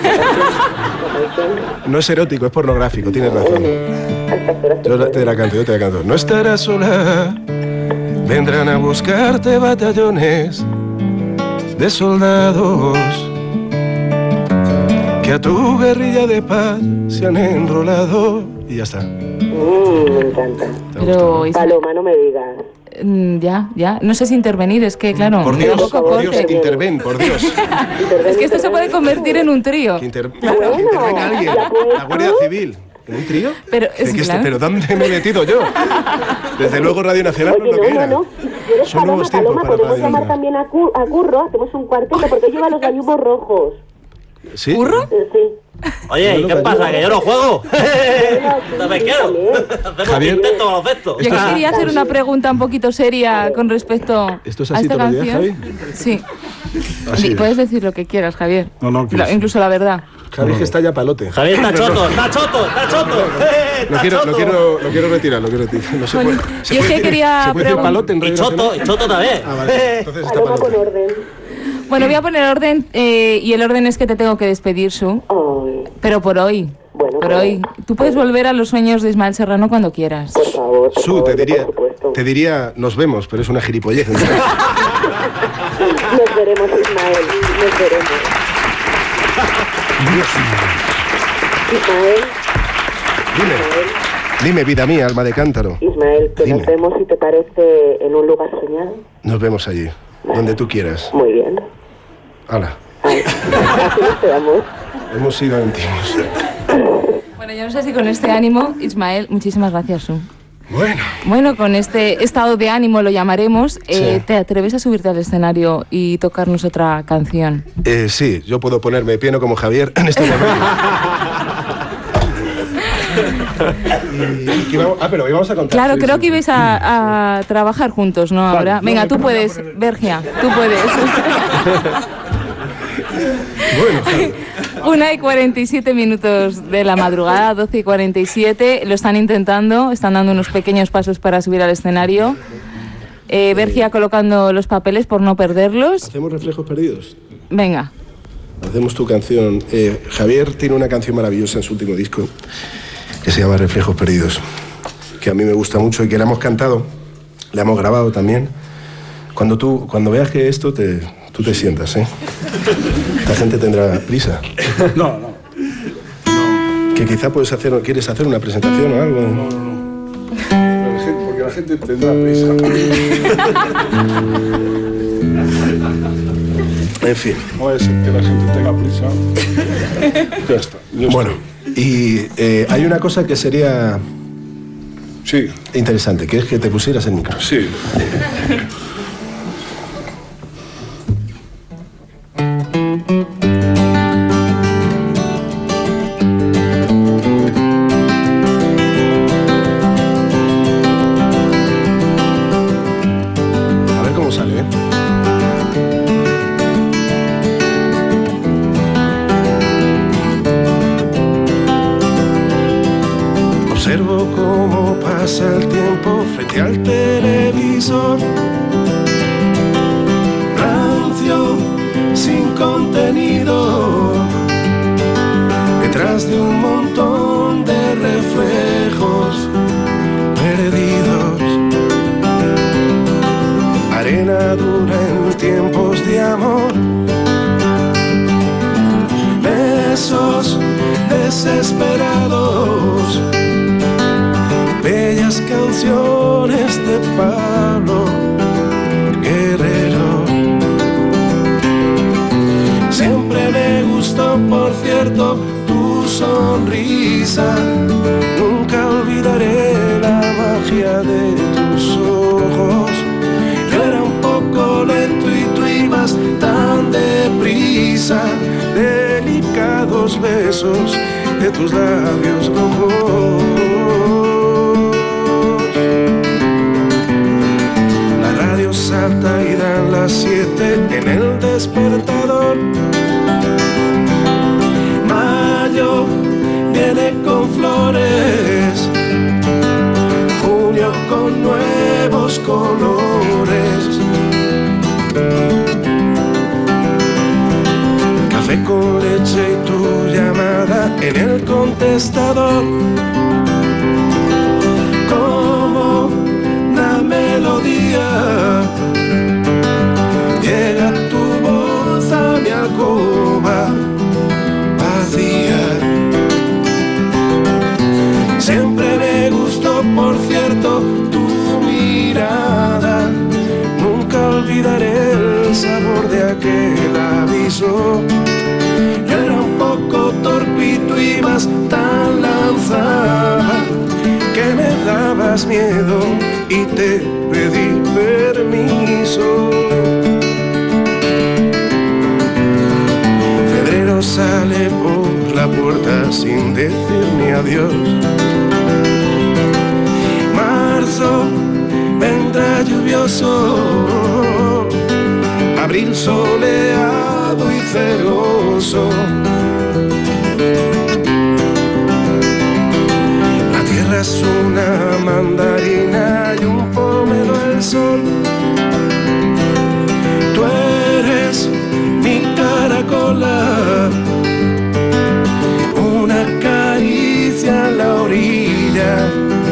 No es erótico, es pornográfico, tienes razón. Yo te la canto, yo te la canto. No estarás sola, vendrán a buscarte batallones de soldados que a tu guerrilla de paz se han enrolado. y ya está. Mm, me encanta. Pero, Paloma, no me digas. Mm, Ya, ya. No sé si intervenir, es que, claro, Por me da Dios, poco por Dios, corte. interven, por Dios. Es que esto se puede convertir en un trío. Que inter- que intervenga alguien, la Guardia Civil. ¿En un trío? Pero, ¿De es qué este- claro. ¿Pero dónde me he metido yo? Desde luego Radio Nacional no es lo que era. No, si eres Son Paloma, nuevos tiempos Paloma, para podemos Radio llamar Nacional. también a, Cu- a Curro, hacemos un cuarteto, porque lleva los gallumbos rojos. ¿Sí? ¿Curro? Eh, Sí. Oye, ¿y qué pasa? ¿Que yo no juego? ¿No me quiero? Hacemos Javier. un intento baloncesto. Yo que quería hacer una pregunta un poquito seria con respecto ¿Esto es a así esta todos los días, canción. Javi? Sí. Así Di- es. Puedes decir lo que quieras, Javier. No, no, que La- sí. incluso la verdad. Javi que está ya palote. Javier está choto, está choto, está choto. Eh, Lo está quiero, choto. lo, quiero, lo quiero retirar, lo quiero retirar. No se Bueno, puede, se yo es puede que decir- quería ¿se puede decir pregun- palote en Y Radio choto, Nacional? y choto también. Ah, vale. Entonces está Paloma con palote. orden. Bueno, voy a poner orden eh, y el orden es que te tengo que despedir, Su. Ay, Pero por hoy. bueno, Por pues, hoy. Tú puedes volver a los sueños de Ismael Serrano cuando quieras. Por favor, por Su, favor, te diría, por supuesto. te diría, nos vemos, pero es una gilipollez. Nos veremos, Ismael, nos veremos. Ismael, Dime, dime, vida mía, alma de cántaro. Ismael, que Dime. nos vemos, si te parece, en un lugar soñado. Nos vemos allí, donde tú quieras. Muy bien. Hala, Ay, así nos quedamos. hemos sido íntimos. Bueno, yo no sé si con este ánimo, Ismael, muchísimas gracias, Su. Bueno, Bueno, con este estado de ánimo lo llamaremos. eh, Sí. ¿Te atreves a subirte al escenario y tocarnos otra canción? eh, sí, yo puedo ponerme piano como Javier en este momento. Y- y que vamos- ah, pero hoy vamos a contar. Claro, Sí, creo sí, que sí. ibais a, a trabajar juntos, ¿no? Vale, Ahora. no, Venga, me tú toca puedes, Bergia, tú puedes. Bueno, Javi, Una y cuarenta y siete minutos de la madrugada, doce y cuarenta y siete. Lo están intentando, están dando unos pequeños pasos para subir al escenario. Eh, Bergia colocando los papeles por no perderlos. ¿hacemos reflejos perdidos? Venga. Hacemos tu canción. Eh, Javier tiene una canción maravillosa en su último disco que se llama Reflejos Perdidos, que a mí me gusta mucho y que la hemos cantado, la hemos grabado también. Cuando tú, cuando veas que esto te, tú te sientas, ¿eh? La gente tendrá prisa. No, no. Que quizá puedes hacer, quieres hacer una presentación o algo. La gente- Porque la gente tendrá prisa. En fin. No vaya a ser que la gente tenga prisa. Ya está. Yo Bueno, y eh, hay una cosa que sería Sí, interesante, que es que te pusieras el micro. sí. A ver cómo sale, ¿eh? Observo cómo pasa el tiempo frente al televisor. Rancio, sin contenido, detrás de un montón de reflejos perdidos. Arena dura en tiempos de amor. Besos desesperados. Bellas canciones de Pablo Guerrero. Siempre me gustó, por cierto, tu sonrisa. Nunca olvidaré la magia de tus ojos. Yo era un poco lento y tú ibas tan deprisa. Delicados besos de tus labios rojos. La radio salta y dan las siete en el despertador. Mayo viene con flores, junio con nuevos colores. Café con leche y tu llamada en el contestador. Como una melodía llega tu voz a mi alcoba vacía. Siempre aquel aviso. Yo era un poco torpito y más tan lanzada que me dabas miedo y te pedí permiso. Febrero sale por la puerta sin decirme adiós. Marzo vendrá lluvioso, abril soleado y celoso. La tierra es una mandarina y un pomelo el sol. Tú eres mi caracola, una caricia en la orilla.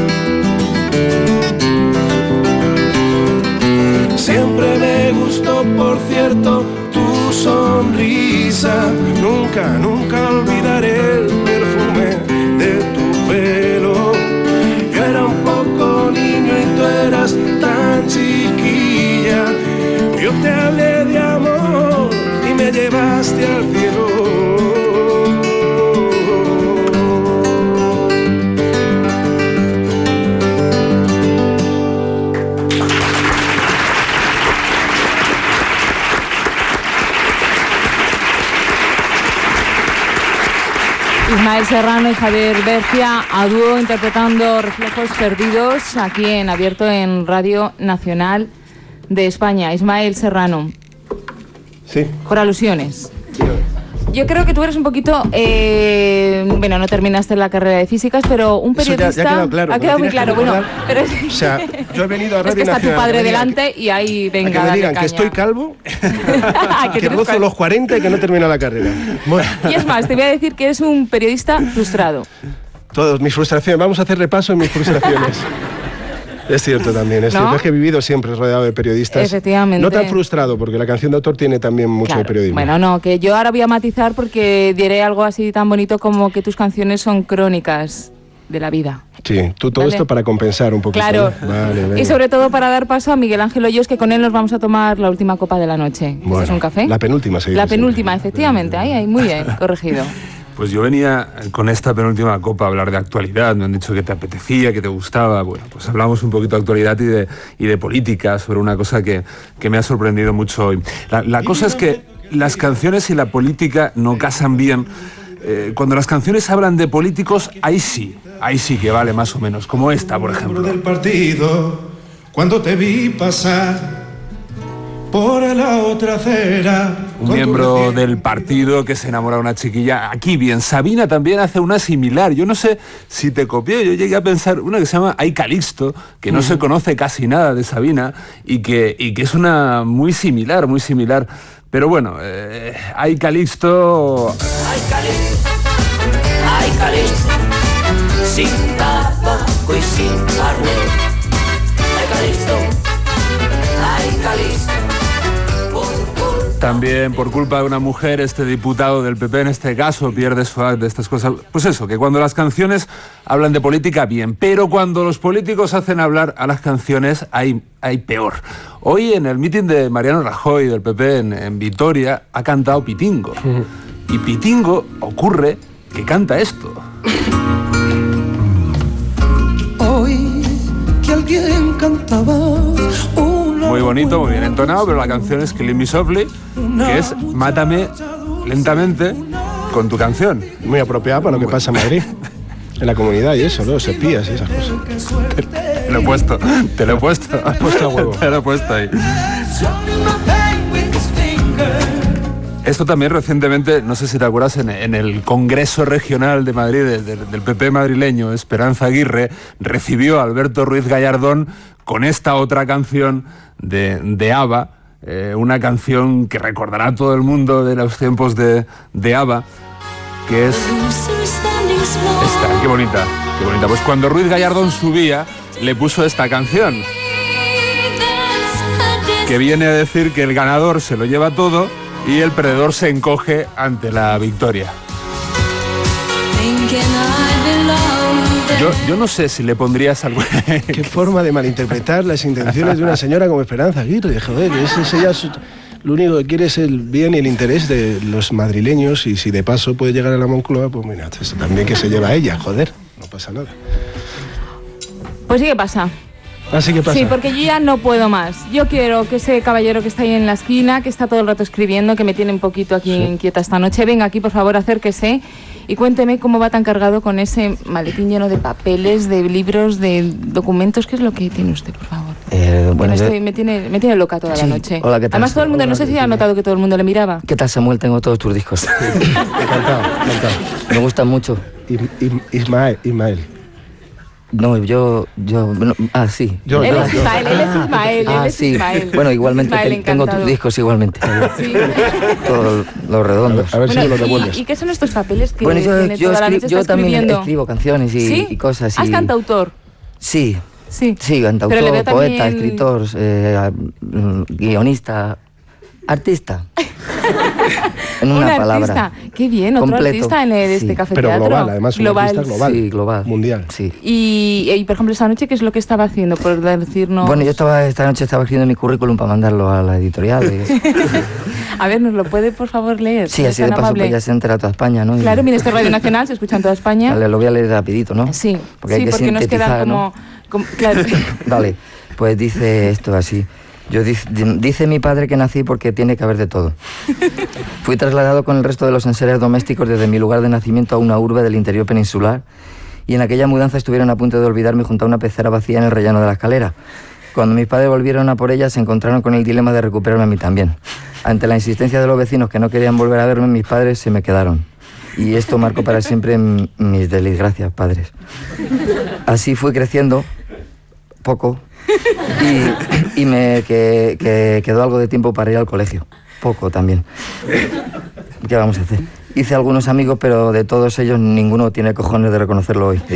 Siempre me gustó, por cierto, tu sonrisa. Nunca, nunca olvidaré el perfume de tu pelo. Yo era un poco niño y tú eras tan chiquilla. Yo te hablé de amor y me llevaste al cielo. Ismael Serrano y Javier Bercia a dúo interpretando Reflejos Perdidos aquí en Abierto en Radio Nacional de España. Ismael Serrano. Sí. Por alusiones. Yo creo que tú eres un poquito, eh, bueno, no terminaste la carrera de físicas, pero un periodista... Eso ya, ya ha quedado claro. Ha quedado muy claro, bueno, pero es, o sea, yo he venido a Radio es que está Nacional, tu padre que delante y ahí venga, a que me dale digan caña. que estoy calvo, que que rozo los cuarenta y que no termino la carrera. Bueno. Y es más, te voy a decir que eres un periodista frustrado. Todos, mis frustraciones. Vamos a hacer repaso en mis frustraciones. Es cierto también, es ¿No? cierto. Es que he vivido siempre rodeado de periodistas. Efectivamente. No tan frustrado, porque la canción de autor tiene también mucho Claro. de periodismo. Bueno, no, que yo ahora voy a matizar porque diré algo así tan bonito como que tus canciones son crónicas de la vida. Sí, tú todo Vale. esto para compensar un poquito. Claro. ¿no? Vale, venga. Y sobre todo para dar paso a Miguel Ángel Hoyos, que con él nos vamos a tomar la última copa de la noche. Bueno, ¿Es un café? La penúltima, sí. La penúltima, efectivamente. Ahí, ahí, muy bien, corregido. Pues yo venía con esta penúltima copa a hablar de actualidad. Me han dicho que te apetecía, que te gustaba. Bueno, pues hablamos un poquito de actualidad y de, y de política sobre una cosa que, que me ha sorprendido mucho hoy. La, la cosa es que las canciones y la política no casan bien. Eh, cuando las canciones hablan de políticos, ahí sí, ahí sí que vale más o menos, como esta, por ejemplo. Del partido, cuando te vi pasar por la otra acera. Un miembro del partido que se enamora de una chiquilla. Aquí bien, Sabina también hace una similar. Yo no sé si te copié, yo llegué a pensar una que se llama Ay Calixto, que no se conoce casi nada de Sabina y que, y que es una muy similar, muy similar. Pero bueno, eh, Ay Calixto... Ay Calixto, ay Calixto, sin tabaco y sin carnet. Ay Calixto, ay Calixto. También por culpa de una mujer, este diputado del P P en este caso pierde su acto de estas cosas. Pues eso, que cuando las canciones hablan de política, bien, pero cuando los políticos hacen hablar a las canciones, hay, hay peor. Hoy en el mitin de Mariano Rajoy del P P en, en Vitoria ha cantado Pitingo. Y Pitingo ocurre que canta esto. Hoy que alguien cantaba una... Muy bonito, muy bien entonado, pero la canción es Killing Me Softly, que es Mátame lentamente con tu canción. Muy apropiada para lo que pasa en Madrid, en la comunidad y eso, los espías y esas cosas. Te lo he puesto, te lo he puesto. Has puesto a huevo. Te lo he puesto ahí. Esto también recientemente, no sé si te acuerdas, en, en el Congreso Regional de Madrid de, de, del P P madrileño, Esperanza Aguirre recibió a Alberto Ruiz Gallardón con esta otra canción de, de ABBA, eh, una canción que recordará a todo el mundo de los tiempos de, de ABBA, que es esta. Qué bonita, qué bonita. Pues cuando Ruiz Gallardón subía, le puso esta canción, que viene a decir que el ganador se lo lleva todo y el perdedor se encoge ante la victoria. Yo, yo no sé si le pondrías algo... Qué forma de malinterpretar las intenciones de una señora como Esperanza Aguirre, joder, ese sería su... lo único que quiere es el bien y el interés de los madrileños, y si de paso puede llegar a la Moncloa, pues mira, eso también que se lleva a ella, joder, no pasa nada. Pues sí que pasa. Así que pasa. Sí, porque yo ya no puedo más. Yo quiero que ese caballero que está ahí en la esquina, que está todo el rato escribiendo, que me tiene un poquito aquí sí. inquieta esta noche, venga aquí, por favor, acérquese y cuénteme cómo va tan cargado con ese maletín lleno de papeles, de libros, de documentos. ¿Qué es lo que tiene usted, por favor? Eh, bueno, estoy, yo... me, tiene, me tiene loca toda sí. la noche. Hola, ¿qué tal? Además, todo el mundo, Hola, no sé si ha notado que todo el mundo le miraba. ¿Qué tal, Samuel? Tengo todos tus discos. Encantado, encantado. Me gustan mucho. Ismael, Ismael. No, yo, yo, no, ah, sí. Yo, él yo, es Ismael, yo. él es Ismael, ah, él es sí. Ismael. Bueno, igualmente Ismael, te, tengo tus discos igualmente. Sí. Todos los redondos. A ver bueno, si me los devuelves. ¿Y, ¿Y qué son estos papeles que bueno, yo, tiene yo, toda la escri noche yo está también escribiendo? escribo canciones y, ¿Sí? y cosas. ¿Has y... cantautor? Sí. Sí. Sí, cantautor, poeta, también... escritor, eh, guionista, artista. En una un palabra. Artista. Qué bien, otro completo. artista en el, este sí. café Pero teatro. global, además, global. un artista global. Sí, global. Mundial. Sí. Y, y, por ejemplo, esta noche, ¿qué es lo que estaba haciendo? Por decirnos... Bueno, yo estaba esta noche estaba escribiendo mi currículum para mandarlo a la editorial. A ver, ¿nos lo puede, por favor, leer? Sí, así de paso pues ya se entera toda España, ¿no? Claro, mira, esto es Radio Nacional, se escucha en toda España. Vale, lo voy a leer rapidito, ¿no? Sí, porque sí, hay que porque nos queda como... ¿no? como claro. Vale, pues dice esto así. Yo dice, dice mi padre que nací porque tiene que haber de todo. Fui trasladado con el resto de los enseres domésticos desde mi lugar de nacimiento a una urbe del interior peninsular, y en aquella mudanza estuvieron a punto de olvidarme junto a una pecera vacía en el rellano de la escalera. Cuando mis padres volvieron a por ella, se encontraron con el dilema de recuperarme a mí también. Ante la insistencia de los vecinos que no querían volver a verme, mis padres se me quedaron. Y esto marcó para siempre mis desgracias, padres. Así fui creciendo, poco, y, y me que, que quedó algo de tiempo para ir al colegio. Poco también. ¿Qué vamos a hacer? Hice algunos amigos, pero de todos ellos ninguno tiene cojones de reconocerlo hoy.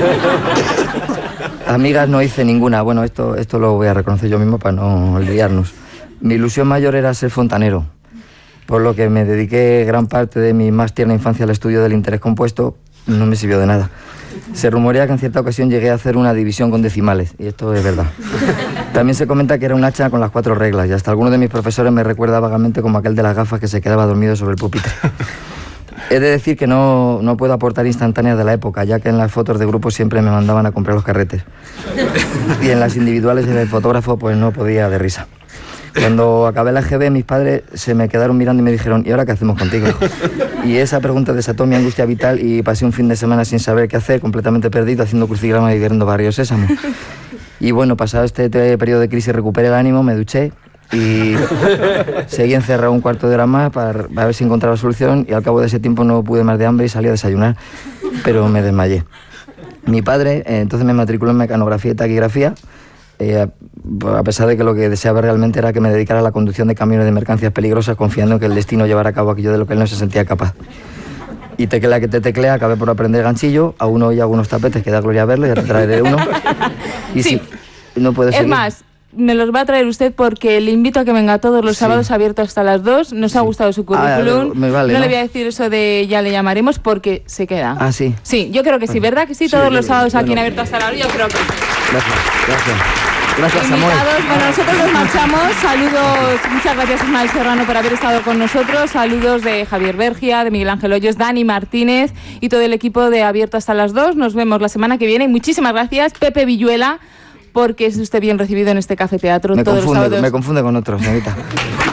Amigas no hice ninguna. Bueno, esto, esto lo voy a reconocer yo mismo para no olvidarnos. Mi ilusión mayor era ser fontanero, por lo que me dediqué gran parte de mi más tierna infancia al estudio del interés compuesto. No me sirvió de nada. Se rumorea que en cierta ocasión llegué a hacer una división con decimales, y esto es verdad. También se comenta que era un hacha con las cuatro reglas, y hasta alguno de mis profesores me recuerda vagamente como aquel de las gafas que se quedaba dormido sobre el pupitre. He de decir que no, no puedo aportar instantáneas de la época, ya que en las fotos de grupo siempre me mandaban a comprar los carretes. Y en las individuales el fotógrafo pues no podía de risa. Cuando acabé la G B, mis padres se me quedaron mirando y me dijeron, ¿y ahora qué hacemos contigo? Y esa pregunta desató mi angustia vital y pasé un fin de semana sin saber qué hacer, completamente perdido, haciendo crucigrama y viendo Barrio Sésamo. Y bueno, pasado este periodo de crisis recuperé el ánimo, me duché y seguí encerrado un cuarto de hora más para, para ver si encontraba solución, y al cabo de ese tiempo no pude más de hambre y salí a desayunar, pero me desmayé. Mi padre eh, entonces me matriculó en mecanografía y taquigrafía, eh, a, a pesar de que lo que deseaba realmente era que me dedicara a la conducción de camiones de mercancías peligrosas, confiando en que el destino llevara a cabo aquello de lo que él no se sentía capaz. Y teclea que te teclea, acabé por aprender ganchillo, aún hoy hago unos tapetes que da gloria verlo, ya te traeré uno. Y sí. Si no puedes es seguir. Más, me los va a traer usted porque le invito a que venga todos los sí. sábados abiertos hasta las dos. Nos sí. ha gustado su currículum. Ah, me vale, no, ¿no? le voy a decir eso de ya le llamaremos porque se queda. Ah, sí. Sí, yo creo que sí, ¿verdad que sí? Todos sí, los sábados bueno, aquí en Abierto hasta la hora, yo creo que sí. Gracias, gracias. Gracias, Samuel. Bueno, nosotros nos marchamos. Saludos, muchas gracias Ismael Serrano por haber estado con nosotros. Saludos de Javier Bergia, de Miguel Ángel Hoyos, Dani Martínez y todo el equipo de Abierto hasta las dos. Nos vemos la semana que viene y muchísimas gracias, Pepe Villuela, porque es usted bien recibido en este Café Teatro me todos confunde, los sábados. Me confunde con otros, señorita.